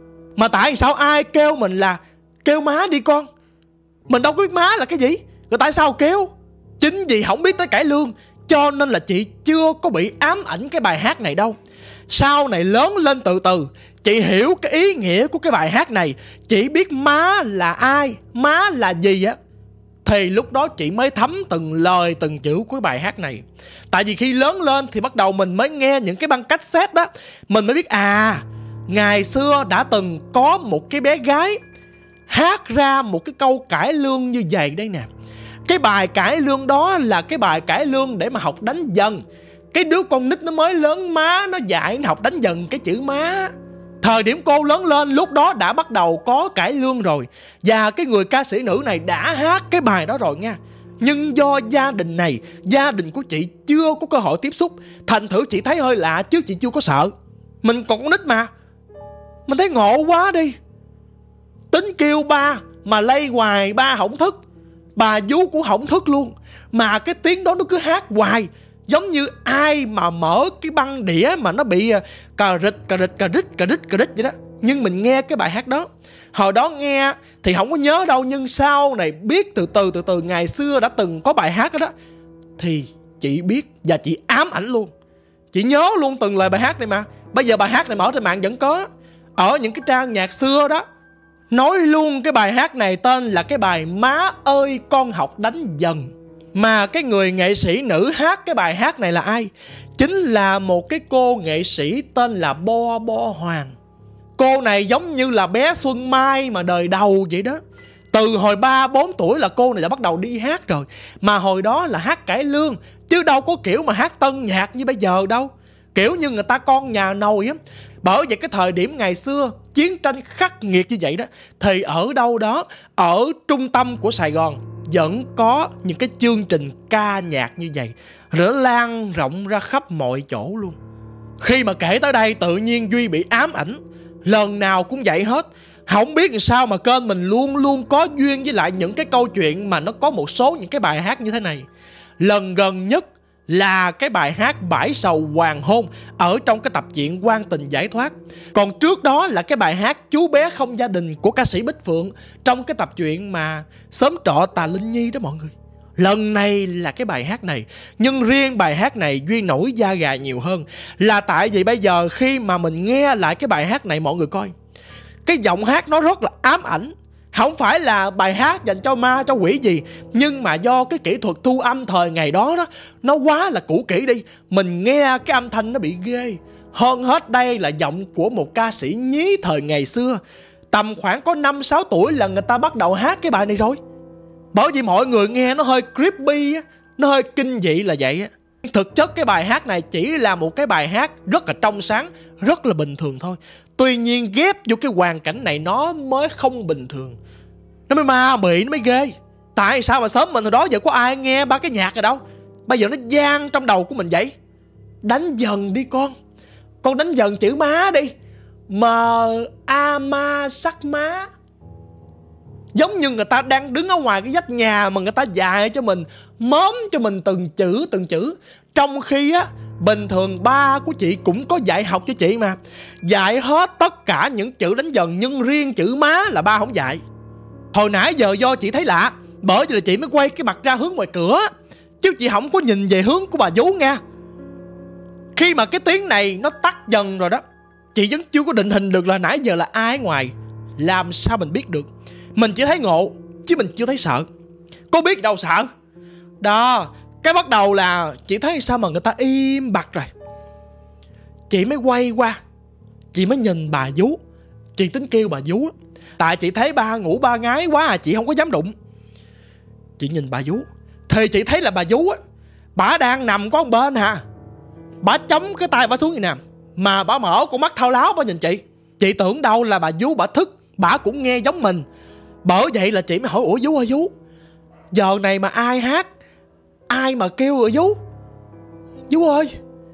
S1: Mà tại sao ai kêu mình là kêu má đi con? Mình đâu có biết má là cái gì. Rồi tại sao kêu? Chính vì không biết tới cải lương cho nên là chị chưa có bị ám ảnh cái bài hát này đâu. Sau này lớn lên từ từ chị hiểu cái ý nghĩa của cái bài hát này, chị biết má là ai, má là gì á, thì lúc đó chị mới thấm từng lời từng chữ của cái bài hát này. Tại vì khi lớn lên thì bắt đầu mình mới nghe những cái băng cassette đó, mình mới biết à, ngày xưa đã từng có một cái bé gái hát ra một cái câu cải lương như vậy đây nè. Cái bài cải lương đó là cái bài cải lương để mà học đánh dần. Cái đứa con nít nó mới lớn, má nó dạy nó học đánh dần cái chữ má. Thời điểm cô lớn lên lúc đó đã bắt đầu có cải lương rồi. Và cái người ca sĩ nữ này đã hát cái bài đó rồi nha. Nhưng do gia đình này, gia đình của chị chưa có cơ hội tiếp xúc, thành thử chị thấy hơi lạ chứ chị chưa có sợ. Mình còn con nít mà. Mình thấy ngộ quá đi. Tính kêu ba mà lay hoài ba không thức, bà vú cũng không thức luôn. Mà cái tiếng đó nó cứ hát hoài, giống như ai mà mở cái băng đĩa mà nó bị cà rịch cà rịch cà rít cà rít cà rít vậy đó. Nhưng mình nghe cái bài hát đó, hồi đó nghe thì không có nhớ đâu, nhưng sau này biết từ từ từ từ ngày xưa đã từng có bài hát đó, đó thì chị biết và chị ám ảnh luôn. Chị nhớ luôn từng lời bài hát này mà. Bây giờ bài hát này mở trên mạng vẫn có, ở những cái trang nhạc xưa đó. Nói luôn cái bài hát này tên là cái bài Má ơi con học đánh dần. Mà cái người nghệ sĩ nữ hát cái bài hát này là ai? Chính là một cái cô nghệ sĩ tên là Bo Bo Hoàng. Cô này giống như là bé Xuân Mai mà đời đầu vậy đó. Từ hồi ba bốn tuổi là cô này đã bắt đầu đi hát rồi. Mà hồi đó là hát cải lương, chứ đâu có kiểu mà hát tân nhạc như bây giờ đâu. Kiểu như người ta con nhà nồi á. Bởi vậy cái thời điểm ngày xưa chiến tranh khắc nghiệt như vậy đó, thì ở đâu đó ở trung tâm của Sài Gòn vẫn có những cái chương trình ca nhạc như vậy, rồi lan rộng ra khắp mọi chỗ luôn. Khi mà kể tới đây tự nhiên Duy bị ám ảnh. Lần nào cũng vậy hết. Không biết làm sao mà kênh mình luôn luôn có duyên với lại những cái câu chuyện mà nó có một số những cái bài hát như thế này. Lần gần nhất là cái bài hát Bãi Sầu Hoàng Hôn ở trong cái tập truyện Quan Tình Giải Thoát. Còn trước đó là cái bài hát Chú Bé Không Gia Đình của ca sĩ Bích Phượng trong cái tập truyện mà Xóm Trọ Tà Linh Nhi đó mọi người. Lần này là cái bài hát này. Nhưng riêng bài hát này Duy nổi da gà nhiều hơn là tại vì bây giờ khi mà mình nghe lại cái bài hát này mọi người coi, cái giọng hát nó rất là ám ảnh. Không phải là bài hát dành cho ma cho quỷ gì, nhưng mà do cái kỹ thuật thu âm thời ngày đó đó, nó quá là cũ kỹ đi. Mình nghe cái âm thanh nó bị ghê. Hơn hết đây là giọng của một ca sĩ nhí thời ngày xưa. Tầm khoảng có năm sáu tuổi là người ta bắt đầu hát cái bài này rồi. Bởi vì mọi người nghe nó hơi creepy á, nó hơi kinh dị là vậy á. Thực chất cái bài hát này chỉ là một cái bài hát rất là trong sáng, rất là bình thường thôi. Tuy nhiên ghép vô cái hoàn cảnh này nó mới không bình thường, nó mới ma mị, nó mới ghê. Tại sao mà sớm mình hồi đó giờ có ai nghe ba cái nhạc này đâu, bây giờ nó vang trong đầu của mình vậy. Đánh dần đi con. Con đánh dần chữ má đi. Mờ a ma sắc má. Giống như người ta đang đứng ở ngoài cái vách nhà mà người ta dạy cho mình, móm cho mình từng chữ từng chữ. Trong khi á, bình thường ba của chị cũng có dạy học cho chị mà, dạy hết tất cả những chữ đánh dần, nhưng riêng chữ má là ba không dạy. Hồi nãy giờ do chị thấy lạ, bởi vì là chị mới quay cái mặt ra hướng ngoài cửa, chứ chị không có nhìn về hướng của bà vú nha. Khi mà cái tiếng này nó tắt dần rồi đó, chị vẫn chưa có định hình được là nãy giờ là ai ngoài. Làm sao mình biết được. Mình chỉ thấy ngộ chứ mình chưa thấy sợ. Có biết đâu sợ. Đó, cái bắt đầu là chị thấy sao mà người ta im bặt rồi. Chị mới quay qua, chị mới nhìn bà vú. Chị tính kêu bà vú, tại chị thấy ba ngủ ba ngái quá à, chị không có dám đụng. Chị nhìn bà vú thì chị thấy là bà vú á, bả đang nằm có một bên hà. Bả chống cái tay bả xuống như nè, mà bả mở con mắt thao láo bả nhìn chị. Chị tưởng đâu là bà vú bả thức, bả cũng nghe giống mình. Bởi vậy là chị mới hỏi: ủa vú ơi vú, giờ này mà ai hát, ai mà kêu rồi vú? Vú ơi.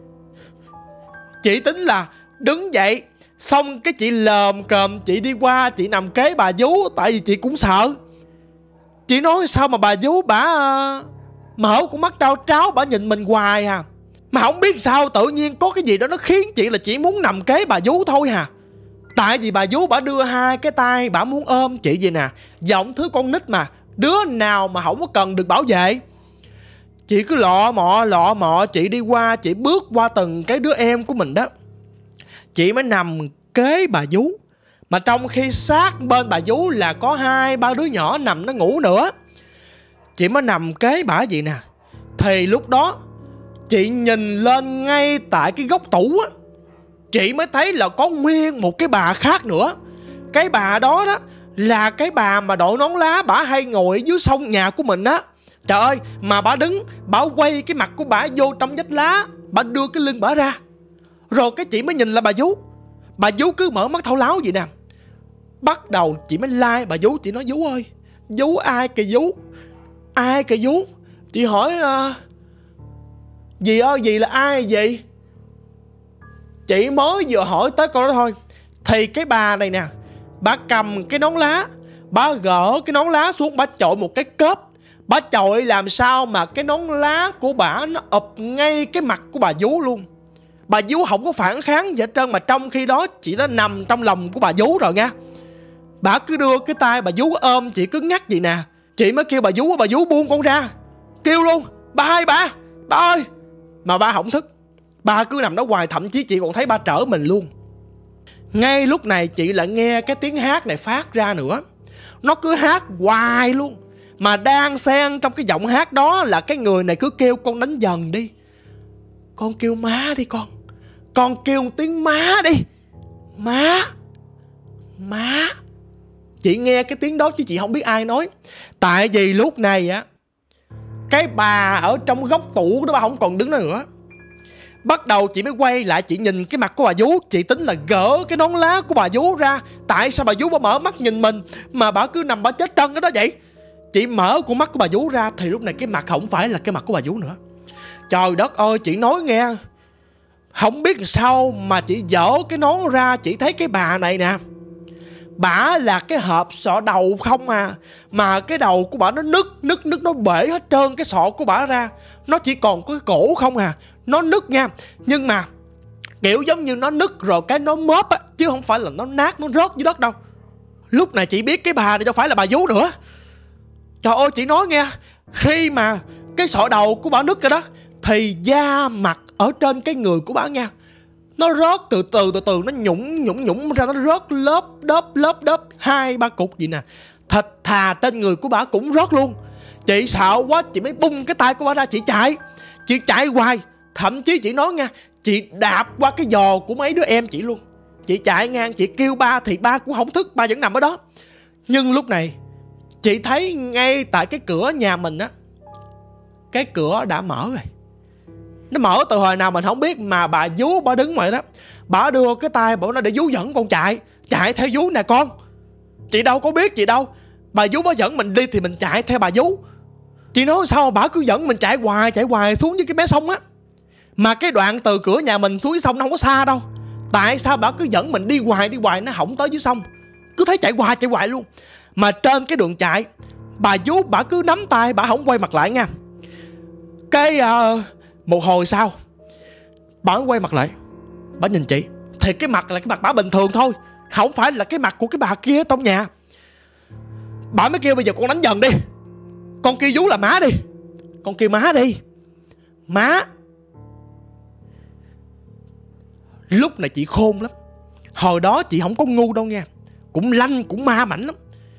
S1: Chị tính là đứng dậy, xong cái chị lờm cờm chị đi qua, chị nằm kế bà vú, tại vì chị cũng sợ. Chị nói sao mà bà vú bả uh, mở con mắt trao tráo bả nhìn mình hoài à. Mà không biết sao tự nhiên có cái gì đó nó khiến chị là chỉ muốn nằm kế bà vú thôi hà. Tại vì bà vú bả đưa hai cái tay, bả muốn ôm chị vậy nè. Giọng thứ con nít mà, đứa nào mà không có cần được bảo vệ. Chị cứ lọ mọ lọ mọ chị đi qua, chị bước qua từng cái đứa em của mình đó. Chị mới nằm kế bà vú. Mà trong khi sát bên bà vú là có hai ba đứa nhỏ nằm nó ngủ nữa. Chị mới nằm kế bả vậy nè. Thì lúc đó chị nhìn lên ngay tại cái góc tủ á, chị mới thấy là có nguyên một cái bà khác nữa. Cái bà đó đó là cái bà mà đội nón lá bả hay ngồi ở dưới sông nhà của mình á. Trời ơi, mà bả đứng, bả quay cái mặt của bả vô trong vách lá, bả đưa cái lưng bả ra. Rồi cái chị mới nhìn là bà vú. Bà vú cứ mở mắt thao láo vậy nè. Bắt đầu chị mới lai bà vú. Chị nói: vú ơi, vú ai kìa vú, ai kìa vú. Chị hỏi uh, dì ơi, dì là ai vậy? Chị mới vừa hỏi tới câu đó thôi thì cái bà này nè, bà cầm cái nón lá, bà gỡ cái nón lá xuống, bà chọi một cái cớp. Bà chọi làm sao mà cái nón lá của bà nó ụp ngay cái mặt của bà vú luôn. Bà vú không có phản kháng gì hết trơn. Mà trong khi đó chị đã nằm trong lòng của bà vú rồi nha. Bà cứ đưa cái tay bà vú ôm chị cứ ngắt vậy nè. Chị mới kêu bà vú, bà vú buông con ra, kêu luôn: ba ơi ba, ba ơi. Mà ba không thức, ba cứ nằm đó hoài. Thậm chí chị còn thấy ba trở mình luôn. Ngay lúc này chị lại nghe cái tiếng hát này phát ra nữa. Nó cứ hát hoài luôn. Mà đang xen trong cái giọng hát đó là cái người này cứ kêu: con đánh dần đi, con kêu má đi con, con kêu tiếng má đi, má, má. Chị nghe cái tiếng đó chứ chị không biết ai nói. Tại vì lúc này á, cái bà ở trong góc tủ đó bà không còn đứng đó nữa. Bắt đầu chị mới quay lại, chị nhìn cái mặt của bà vú. Chị tính là gỡ cái nón lá của bà vú ra. Tại sao bà vú bà mở mắt nhìn mình mà bà cứ nằm bà chết trân ở đó vậy? Chị mở con mắt của bà vú ra thì lúc này cái mặt không phải là cái mặt của bà vú nữa. Trời đất ơi, chị nói nghe, không biết sao mà chị dỡ cái nón ra, chị thấy cái bà này nè, bả là cái hộp sọ đầu không à. Mà cái đầu của bả nó nứt, nứt, nứt, nó bể hết trơn cái sọ của bả ra. Nó chỉ còn có cái cổ không à. Nó nứt nha. Nhưng mà kiểu giống như nó nứt rồi cái nó móp á, chứ không phải là nó nát, nó rớt dưới đất đâu. Lúc này chị biết cái bà này đâu phải là bà vú nữa. Trời ơi, chị nói nghe, khi mà cái sọ đầu của bả nứt rồi đó, thì da mặt ở trên cái người của bả nha, nó rớt từ từ từ từ, nó nhũng nhũng nhũng ra, nó rớt lớp đớp lớp đớp hai ba cục gì nè. Thịt thà trên người của bả cũng rớt luôn. Chị sợ quá, chị mới bung cái tay của bả ra, chị chạy. Chị chạy hoài. Thậm chí chị nói nha, chị đạp qua cái giò của mấy đứa em chị luôn. Chị chạy ngang, chị kêu ba thì ba cũng không thức, ba vẫn nằm ở đó. Nhưng lúc này chị thấy ngay tại cái cửa nhà mình á, cái cửa đã mở rồi. Nó mở từ hồi nào mình không biết. Mà bà vú bà đứng ngoài đó, bà đưa cái tay bà nói để vú dẫn con chạy. Chạy theo vú nè con. Chị đâu có biết chị đâu. Bà vú bà dẫn mình đi thì mình chạy theo bà vú. Chị nói sao bà cứ dẫn mình chạy hoài, chạy hoài xuống với cái mé sông á. Mà cái đoạn từ cửa nhà mình xuống dưới sông nó không có xa đâu. Tại sao bà cứ dẫn mình đi hoài đi hoài, nó không tới dưới sông, cứ thấy chạy hoài chạy hoài luôn. Mà trên cái đường chạy, bà vú bà cứ nắm tay, bà không quay mặt lại nha. Cái uh, một hồi sau, bà quay mặt lại, bà nhìn chị thì cái mặt là cái mặt bà bình thường thôi, không phải là cái mặt của cái bà kia trong nhà. Bà mới kêu: bây giờ con đánh dần đi, con kêu vú là má đi, con kêu má đi, má. Lúc này chị khôn lắm. Hồi đó chị không có ngu đâu nha, cũng lanh cũng ma mảnh lắm.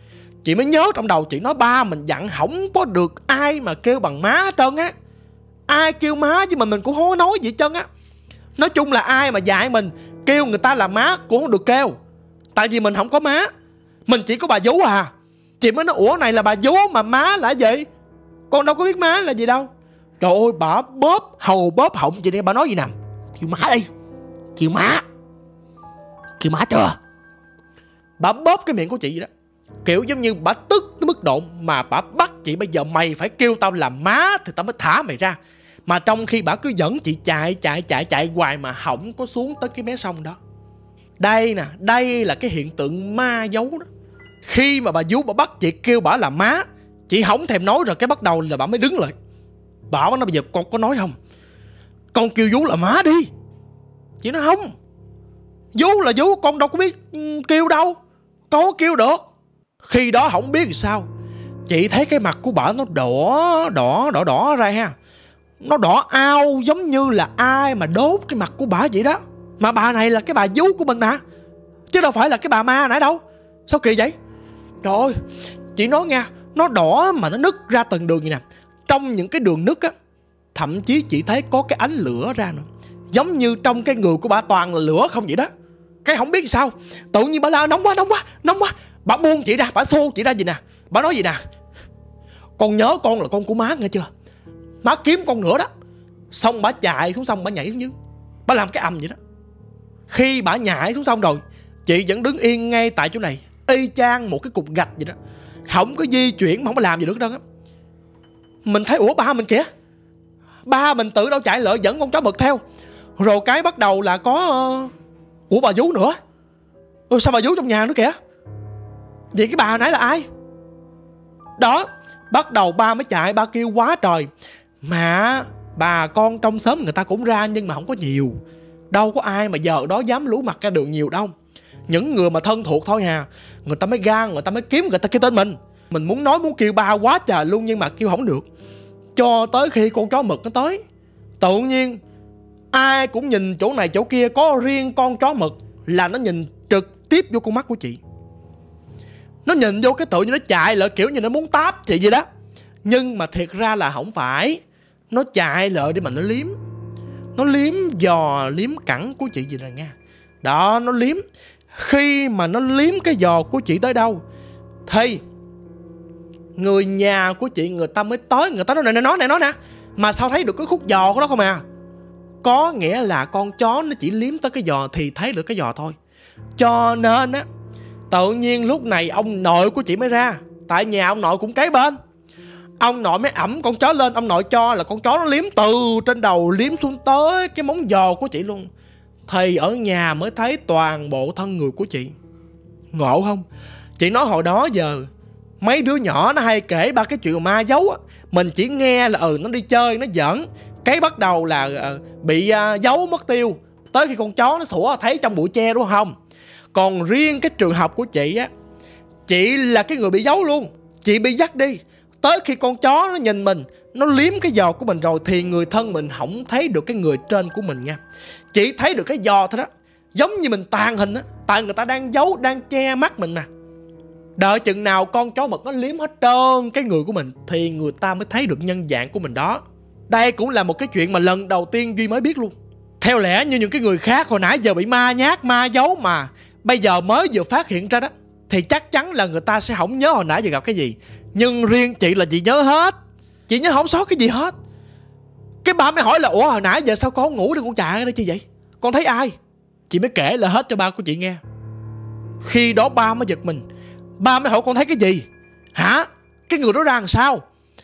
S1: Chị mới nhớ trong đầu chị nói ba mình dặn không có được ai mà kêu bằng má hết trơn á. Ai kêu má chứ mà mình cũng không có nói gì hết trơn á. Nói chung là ai mà dạy mình kêu người ta là má cũng không được kêu. Tại vì mình không có má, mình chỉ có bà vú à. Chị mới nói ủa này là bà vú mà má là gì? Con đâu có biết má là gì đâu. Trời ơi bà bóp hầu bóp họng chị đi. Bà nói gì nè? Kêu má đi. Kêu má. Kêu má chưa? Bà bóp cái miệng của chị vậy đó. Kiểu giống như bà tức tới mức độ mà bà bắt chị bây giờ mày phải kêu tao là má thì tao mới thả mày ra. Mà trong khi bà cứ dẫn chị chạy chạy chạy chạy hoài mà không có xuống tới cái mé sông đó. Đây nè, đây là cái hiện tượng ma giấu đó. Khi mà bà vú bà bắt chị kêu bà là má, chị không thèm nói rồi cái bắt đầu là bà mới đứng lại. Bà nói bây giờ con có nói không? Con kêu vú là má đi. Chị nói không. Vú là vú, con đâu có biết kêu đâu. Con có kêu được. Khi đó không biết thì sao, chị thấy cái mặt của bà nó đỏ đỏ đỏ đỏ ra ha. Nó đỏ ao giống như là ai mà đốt cái mặt của bà vậy đó. Mà bà này là cái bà vú của mình mà, chứ đâu phải là cái bà ma nãy đâu. Sao kỳ vậy? Trời ơi, chị nói nghe, nó đỏ mà nó nứt ra từng đường vậy nè. Trong những cái đường nứt á, thậm chí chị thấy có cái ánh lửa ra nữa. Giống như trong cái người của bà toàn là lửa không vậy đó. Cái không biết sao tự nhiên bà la nóng quá nóng quá nóng quá. Bà buông chị ra, bà xô chị ra gì nè. Bà nói gì nè: con nhớ con là con của má nghe chưa? Má kiếm con nữa đó. Xong bà chạy xuống sông, bà nhảy xuống dưới, bà làm cái ầm vậy đó. Khi bà nhảy xuống sông rồi, chị vẫn đứng yên ngay tại chỗ này, y chang một cái cục gạch vậy đó. Không có di chuyển, không có làm gì được đâu á. Mình thấy ủa ba mình kìa, ba mình tự đâu chạy lợi dẫn con chó mực theo. Rồi cái bắt đầu là có uh... ủa bà vú nữa. Ủa sao bà vú trong nhà nữa kìa? Vậy cái bà nãy là ai? Đó, bắt đầu ba mới chạy, ba kêu quá trời. Mà bà con trong xóm người ta cũng ra nhưng mà không có nhiều. Đâu có ai mà giờ đó dám lú mặt ra đường nhiều đâu. Những người mà thân thuộc thôi hà, người ta mới ra, người ta mới kiếm, người ta kêu tên mình. Mình muốn nói muốn kêu ba quá trời luôn nhưng mà kêu không được. Cho tới khi con chó mực nó tới, tự nhiên ai cũng nhìn chỗ này chỗ kia, có riêng con chó mực là nó nhìn trực tiếp vô con mắt của chị. Nó nhìn vô cái tự nhiên nó chạy lại kiểu như nó muốn táp chị vậy đó. Nhưng mà thiệt ra là không phải. Nó chạy lại để mà nó liếm. Nó liếm giò, liếm cẳng của chị vậy nè nha. Đó, nó liếm. Khi mà nó liếm cái giò của chị tới đâu thì người nhà của chị người ta mới tới. Người ta nói nè, nói nè, nói nè, mà sao thấy được cái khúc giò của nó không à? Có nghĩa là con chó nó chỉ liếm tới cái giò thì thấy được cái giò thôi. Cho nên á, tự nhiên lúc này ông nội của chị mới ra. Tại nhà ông nội cũng kế bên. Ông nội mới ẵm con chó lên. Ông nội cho là con chó nó liếm từ trên đầu liếm xuống tới cái móng giò của chị luôn. Thì ở nhà mới thấy toàn bộ thân người của chị. Ngộ không? Chị nói hồi đó giờ mấy đứa nhỏ nó hay kể ba cái chuyện ma giấu á, mình chỉ nghe là ừ nó đi chơi nó giỡn, cái bắt đầu là uh, bị uh, giấu mất tiêu. Tới khi con chó nó sủa thấy trong bụi tre đúng không? Còn riêng cái trường hợp của chị á, chị là cái người bị giấu luôn. Chị bị dắt đi. Tới khi con chó nó nhìn mình, nó liếm cái giò của mình rồi thì người thân mình không thấy được cái người trên của mình nha. Chỉ thấy được cái giò thôi đó. Giống như mình tàn hình á. Tại người ta đang giấu, đang che mắt mình nè. Đợi chừng nào con chó mực nó liếm hết trơn cái người của mình thì người ta mới thấy được nhân dạng của mình đó. Đây cũng là một cái chuyện mà lần đầu tiên Duy mới biết luôn. Theo lẽ như những cái người khác hồi nãy giờ bị ma nhát, ma giấu mà bây giờ mới vừa phát hiện ra đó, thì chắc chắn là người ta sẽ không nhớ hồi nãy giờ gặp cái gì. Nhưng riêng chị là chị nhớ hết. Chị nhớ không sót cái gì hết. Cái ba mới hỏi là ủa hồi nãy giờ sao con ngủ đi con chạy ra đây chi vậy? Con thấy ai? Chị mới kể là hết cho ba của chị nghe. Khi đó ba mới giật mình. Ba mới hỏi con thấy cái gì? Hả? Cái người đó ra làm sao?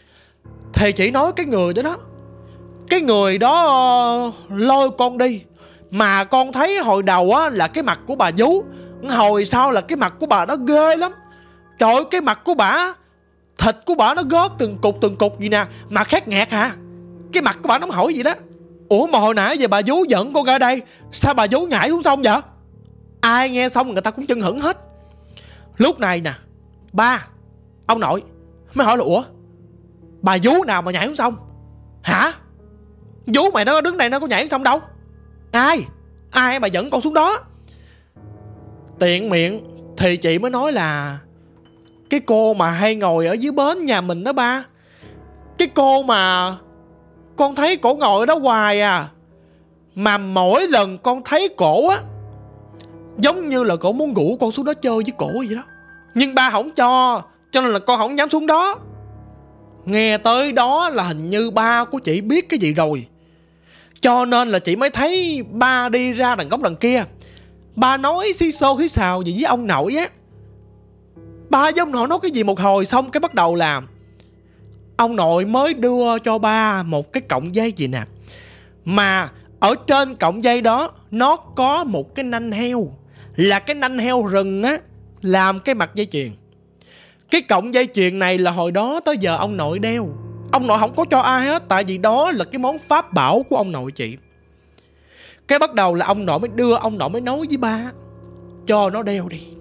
S1: Thì chị nói cái người đó đó, cái người đó uh, lôi con đi. Mà con thấy hồi đầu á là cái mặt của bà vú, hồi sau là cái mặt của bà đó ghê lắm. Trời ơi, cái mặt của bà, thịt của bà nó gót từng cục từng cục gì nè, mà khét nghẹt hả? Cái mặt của bà nó hỏi gì đó. Ủa mà hồi nãy giờ bà vú dẫn con ra đây, sao bà vú nhảy xuống sông vậy? Ai nghe xong người ta cũng chưng hửng hết. Lúc này nè, ba, ông nội mới hỏi là ủa bà vú nào mà nhảy xuống sông? Hả? Vú mày nó đứng đây nó có nhảy xuống sông đâu? Ai? Ai mà dẫn con xuống đó? Tiện miệng thì chị mới nói là Cái cô mà hay ngồi ở dưới bến nhà mình đó ba. Cái cô mà con thấy cổ ngồi ở đó hoài à. Mà mỗi lần con thấy cổ á, giống như là cổ muốn rủ con xuống đó chơi với cổ vậy đó. Nhưng ba không cho, cho nên là con không dám xuống đó. Nghe tới đó là hình như ba của chị biết cái gì rồi, cho nên là chị mới thấy ba đi ra đằng góc đằng kia. Ba nói xí xô xí xào gì với ông nội á. Ba với ông nội nói cái gì một hồi xong cái bắt đầu làm. Ông nội mới đưa cho ba một cái cọng dây gì nè, mà ở trên cọng dây đó nó có một cái nanh heo, là cái nanh heo rừng á, làm cái mặt dây chuyền. Cái cọng dây chuyền này là hồi đó tới giờ ông nội đeo. Ông nội không có cho ai hết, tại vì đó là cái món pháp bảo của ông nội chị. Cái bắt đầu là ông nội mới đưa, ông nội mới nói với ba cho nó đeo đi,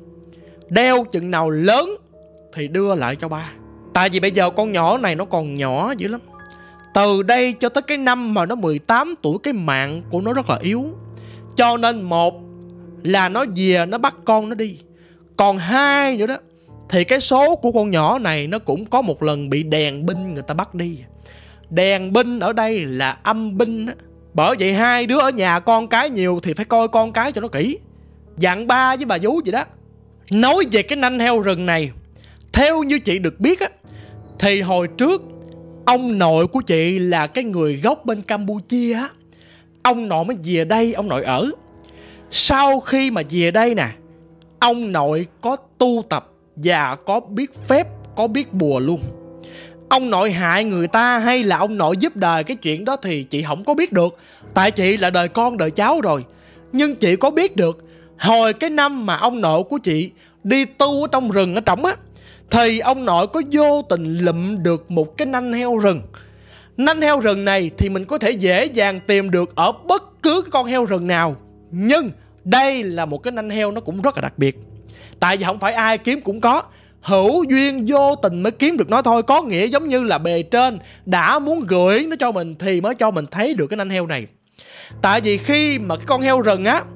S1: đeo chừng nào lớn thì đưa lại cho ba. Tại vì bây giờ con nhỏ này nó còn nhỏ dữ lắm. Từ đây cho tới cái năm mà nó mười tám tuổi, cái mạng của nó rất là yếu. Cho nên một là nó về nó bắt con nó đi. Còn hai nữa đó, thì cái số của con nhỏ này nó cũng có một lần bị đèn binh người ta bắt đi. Đèn binh ở đây là âm binh á. Bởi vậy hai đứa ở nhà con cái nhiều thì phải coi con cái cho nó kỹ. Dặn ba với bà vú vậy đó. Nói về cái nanh heo rừng này, theo như chị được biết á, thì hồi trước ông nội của chị là cái người gốc bên Campuchia á. Ông nội mới về đây ông nội ở. Sau khi mà về đây nè, ông nội có tu tập và có biết phép, có biết bùa luôn. Ông nội hại người ta hay là ông nội giúp đời, cái chuyện đó thì chị không có biết được, tại chị là đời con đời cháu rồi. Nhưng chị có biết được, hồi cái năm mà ông nội của chị đi tu ở trong rừng ở trỏng á, thì ông nội có vô tình lụm được một cái nanh heo rừng. Nanh heo rừng này thì mình có thể dễ dàng tìm được ở bất cứ cái con heo rừng nào. Nhưng đây là một cái nanh heo nó cũng rất là đặc biệt. Tại vì không phải ai kiếm cũng có, hữu duyên vô tình mới kiếm được nó thôi. Có nghĩa giống như là bề trên đã muốn gửi nó cho mình thì mới cho mình thấy được cái nanh heo này. Tại vì khi mà cái con heo rừng á,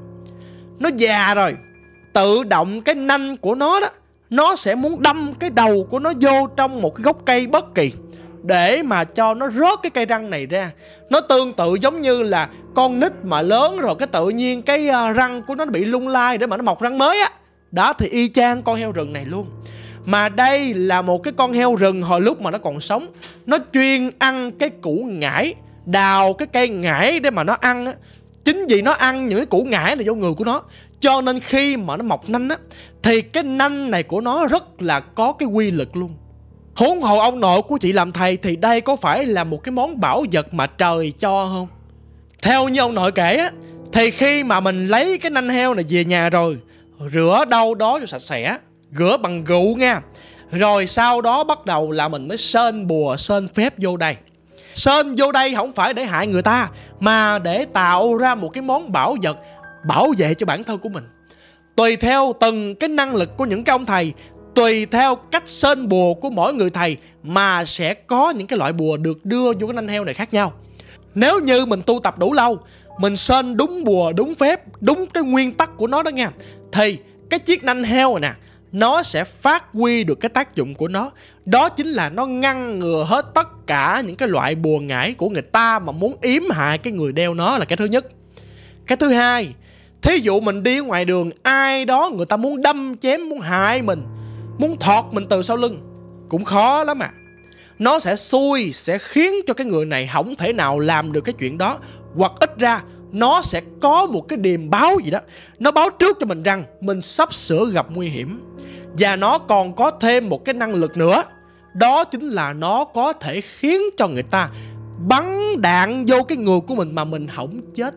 S1: nó già rồi, tự động cái nanh của nó đó, nó sẽ muốn đâm cái đầu của nó vô trong một cái gốc cây bất kỳ để mà cho nó rớt cái cây răng này ra. Nó tương tự giống như là con nít mà lớn rồi cái tự nhiên cái răng của nó bị lung lay để mà nó mọc răng mới á. Đó thì y chang con heo rừng này luôn. Mà đây là một cái con heo rừng hồi lúc mà nó còn sống. Nó chuyên ăn cái củ ngải, đào cái cây ngải để mà nó ăn á. Chính vì nó ăn những cái củ ngải này vô người của nó, cho nên khi mà nó mọc nanh á, thì cái nanh này của nó rất là có cái quy lực luôn. Huống hồ ông nội của chị làm thầy thì đây có phải là một cái món bảo vật mà trời cho không? Theo như ông nội kể á, thì khi mà mình lấy cái nanh heo này về nhà rồi, rửa đâu đó cho sạch sẽ, rửa bằng rượu nha. Rồi sau đó bắt đầu là mình mới sên bùa, sên phép vô đây. Sên vô đây không phải để hại người ta, mà để tạo ra một cái món bảo vật bảo vệ cho bản thân của mình. Tùy theo từng cái năng lực của những cái ông thầy, tùy theo cách sên bùa của mỗi người thầy mà sẽ có những cái loại bùa được đưa vô cái nanh heo này khác nhau. Nếu như mình tu tập đủ lâu, mình sên đúng bùa, đúng phép, đúng cái nguyên tắc của nó đó nha, thì cái chiếc nanh heo này nè, nó sẽ phát huy được cái tác dụng của nó. Đó chính là nó ngăn ngừa hết tất cả những cái loại bùa ngải của người ta mà muốn yếm hại cái người đeo nó, là cái thứ nhất. Cái thứ hai, thí dụ mình đi ngoài đường, ai đó người ta muốn đâm chém, muốn hại mình, muốn thọt mình từ sau lưng, cũng khó lắm à. Nó sẽ xui, sẽ khiến cho cái người này không thể nào làm được cái chuyện đó. Hoặc ít ra nó sẽ có một cái điềm báo gì đó, nó báo trước cho mình rằng mình sắp sửa gặp nguy hiểm. Và nó còn có thêm một cái năng lực nữa, đó chính là nó có thể khiến cho người ta bắn đạn vô cái người của mình mà mình không chết.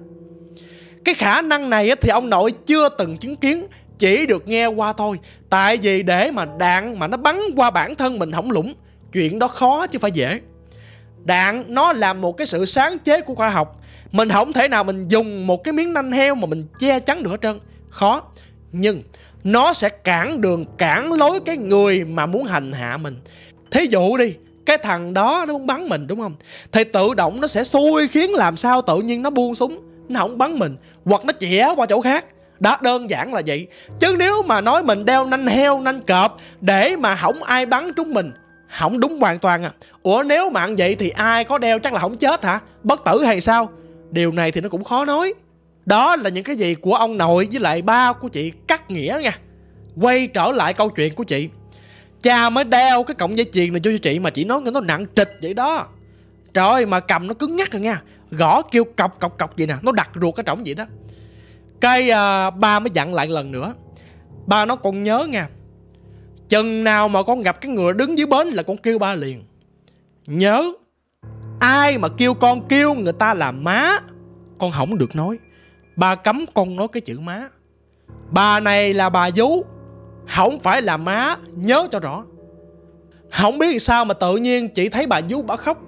S1: Cái khả năng này thì ông nội chưa từng chứng kiến, chỉ được nghe qua thôi. Tại vì để mà đạn mà nó bắn qua bản thân mình không lũng, chuyện đó khó chứ phải dễ. Đạn nó là một cái sự sáng chế của khoa học. Mình không thể nào mình dùng một cái miếng nanh heo mà mình che chắn được hết trơn, khó. Nhưng nó sẽ cản đường, cản lối cái người mà muốn hành hạ mình. Thí dụ đi, cái thằng đó nó muốn bắn mình đúng không, thì tự động nó sẽ xui khiến làm sao tự nhiên nó buông súng, nó không bắn mình, hoặc nó chĩa qua chỗ khác Đó, đơn giản là vậy. Chứ nếu mà nói mình đeo nanh heo, nanh cọp để mà không ai bắn trúng mình, không đúng hoàn toàn à. Ủa nếu mà ăn vậy thì ai có đeo chắc là không chết hả? Bất tử hay sao? Điều này thì nó cũng khó nói. Đó là những cái gì của ông nội với lại ba của chị cắt nghĩa nha. Quay trở lại câu chuyện của chị. Cha mới đeo cái cọng dây chuyền này cho chị mà chị nói nó nặng trịch vậy đó. Trời ơi, mà cầm nó cứng nhắc rồi nha. Gõ kêu cọc cọc cọc vậy nè, nó đặt ruột cái trỏng vậy đó. Cái à, ba mới dặn lại lần nữa. Ba nói con nhớ nha, chừng nào mà con gặp cái người đứng dưới bến là con kêu ba liền. Nhớ, ai mà kêu con kêu người ta là má, con không được nói. Ba cấm con nói cái chữ má. Bà này là bà vú, không phải là má, nhớ cho rõ. Không biết sao mà tự nhiên chị thấy bà vú bà khóc.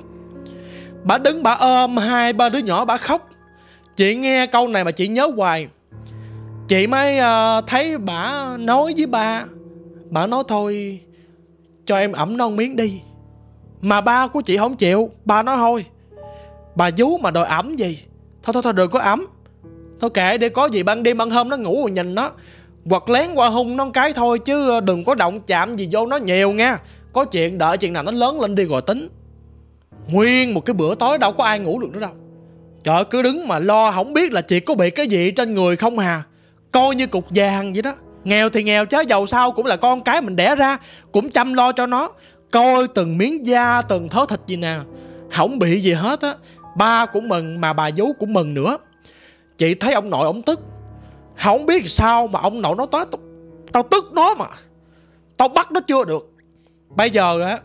S1: Bà đứng bà ôm hai ba đứa nhỏ bà khóc. Chị nghe câu này mà chị nhớ hoài. Chị mới uh, thấy bà nói với ba. Bà nói thôi cho em ẩm non miếng đi. Mà ba của chị không chịu. Ba nói thôi, bà vú mà đòi ẩm gì, Thôi thôi thôi đừng có ẩm. Thôi kệ để có gì ban đêm ban hôm nó ngủ rồi nhìn nó, hoặc lén qua hung nó cái thôi, chứ đừng có động chạm gì vô nó nhiều nha. Có chuyện đợi chuyện nào nó lớn lên đi rồi tính. Nguyên một cái bữa tối đâu có ai ngủ được nữa đâu. Trời ơi, cứ đứng mà lo không biết là chị có bị cái gì trên người không hà. Coi như cục vàng vậy đó. Nghèo thì nghèo chứ giàu sao cũng là con cái mình đẻ ra, cũng chăm lo cho nó. Coi từng miếng da, từng thớ thịt gì nè, không bị gì hết á. Ba cũng mừng mà bà vú cũng mừng nữa. Chị thấy ông nội ông tức. Không biết sao mà ông nội nó nói tao, tao tức nó mà tao bắt nó chưa được. Bây giờ á,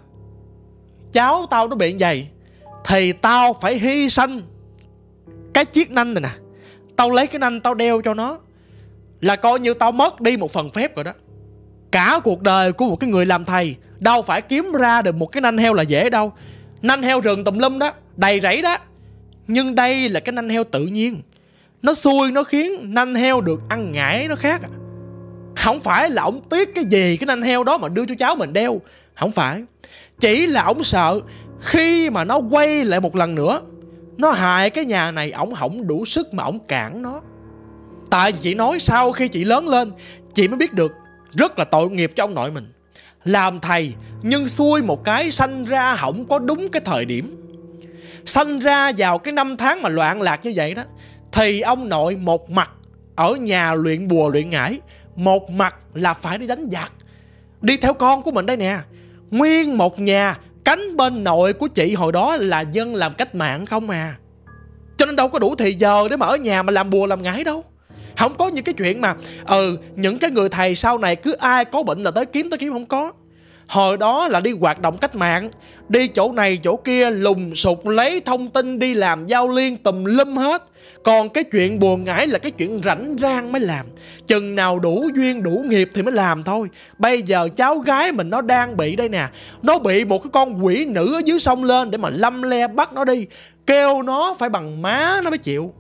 S1: cháu tao nó bị vậy thì tao phải hy sinh cái chiếc nanh này nè. Tao lấy cái nanh tao đeo cho nó là coi như tao mất đi một phần phép rồi đó. Cả cuộc đời của một cái người làm thầy đâu phải kiếm ra được một cái nanh heo là dễ đâu. Nanh heo rừng tùm lum đó, đầy rẫy đó. Nhưng đây là cái nanh heo tự nhiên. Nó xui nó khiến nanh heo được ăn ngải nó khác. Không phải là ông tiếc cái gì cái nanh heo đó mà đưa cho cháu mình đeo. Không phải. Chỉ là ông sợ khi mà nó quay lại một lần nữa, nó hại cái nhà này, ổng không đủ sức mà ổng cản nó. Tại vì chị nói sau khi chị lớn lên, chị mới biết được rất là tội nghiệp cho ông nội mình. Làm thầy nhưng xui một cái sanh ra không có đúng cái thời điểm. Sanh ra vào cái năm tháng mà loạn lạc như vậy đó, thì ông nội một mặt ở nhà luyện bùa luyện ngải, một mặt là phải đi đánh giặc, đi theo con của mình đây nè. Nguyên một nhà, cánh bên nội của chị hồi đó là dân làm cách mạng không à. Cho nên đâu có đủ thì giờ để mà ở nhà mà làm bùa làm ngải đâu. Không có những cái chuyện mà Ừ những cái người thầy sau này cứ ai có bệnh là tới kiếm tới kiếm, không có. Hồi đó là đi hoạt động cách mạng, đi chỗ này chỗ kia lùng sục lấy thông tin, đi làm giao liên tùm lum hết. Còn cái chuyện bùa ngải là cái chuyện rảnh rang mới làm, chừng nào đủ duyên đủ nghiệp thì mới làm thôi. Bây giờ cháu gái mình nó đang bị đây nè. Nó bị một cái con quỷ nữ ở dưới sông lên để mà lâm le bắt nó đi, kêu nó phải bằng má nó mới chịu.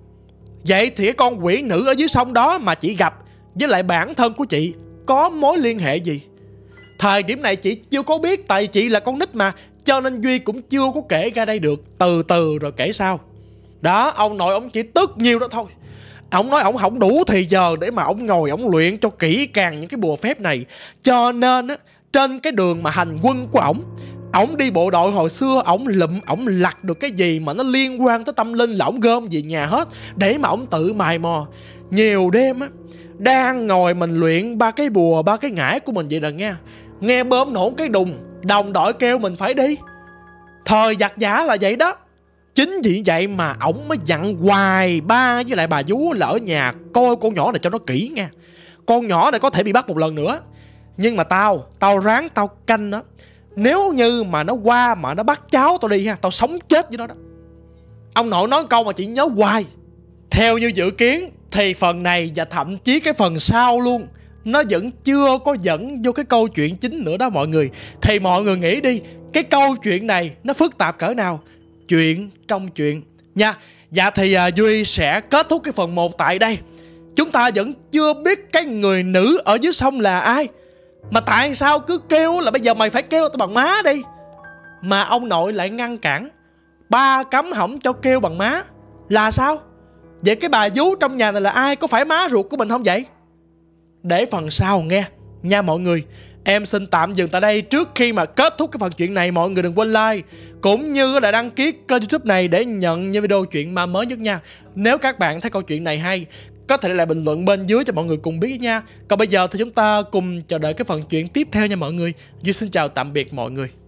S1: Vậy thì cái con quỷ nữ ở dưới sông đó mà chị gặp với lại bản thân của chị có mối liên hệ gì? Thời điểm này chị chưa có biết, tại chị là con nít mà, cho nên Duy cũng chưa có kể ra đây được. Từ từ rồi kể sau. Đó, ông nội ông chỉ tức nhiều đó thôi. Ông nói ông không đủ thì giờ để mà ông ngồi ông luyện cho kỹ càng những cái bùa phép này. Cho nên á, trên cái đường mà hành quân của ổng, ổng đi bộ đội hồi xưa, ổng lụm, ổng lặt được cái gì mà nó liên quan tới tâm linh là ổng gom về nhà hết, để mà ổng tự mài mò. Nhiều đêm á, đang ngồi mình luyện ba cái bùa, ba cái ngải của mình vậy rồi nghe, nghe bơm nổ cái đùng, đồng đội kêu mình phải đi. Thời giặc giả là vậy đó. Chính vì vậy mà ổng mới dặn hoài ba với lại bà vú là ở nhà coi con nhỏ này cho nó kỹ nha. Con nhỏ này có thể bị bắt một lần nữa, nhưng mà tao, tao ráng tao canh nó. Nếu như mà nó qua mà nó bắt cháu tao đi ha, tao sống chết với nó đó. Ông nội nói câu mà chị nhớ hoài. Theo như dự kiến thì phần này và thậm chí cái phần sau luôn, nó vẫn chưa có dẫn vô cái câu chuyện chính nữa đó mọi người. Thì mọi người nghĩ đi, cái câu chuyện này nó phức tạp cỡ nào? Chuyện trong chuyện nha. Dạ thì à, Duy sẽ kết thúc cái phần một tại đây. Chúng ta vẫn chưa biết cái người nữ ở dưới sông là ai. Mà tại sao cứ kêu là bây giờ mày phải kêu tao bằng má đi, mà ông nội lại ngăn cản. Ba cấm không cho kêu bằng má là sao? Vậy cái bà vú trong nhà này là ai? Có phải má ruột của mình không vậy? Để phần sau nghe nha mọi người. Em xin tạm dừng tại đây. Trước khi mà kết thúc cái phần chuyện này, mọi người đừng quên like cũng như là đăng ký kênh YouTube này để nhận những video chuyện ma mới nhất nha. Nếu các bạn thấy câu chuyện này hay, có thể để lại bình luận bên dưới cho mọi người cùng biết nha. Còn bây giờ thì chúng ta cùng chờ đợi cái phần chuyện tiếp theo nha mọi người. Duy xin chào tạm biệt mọi người.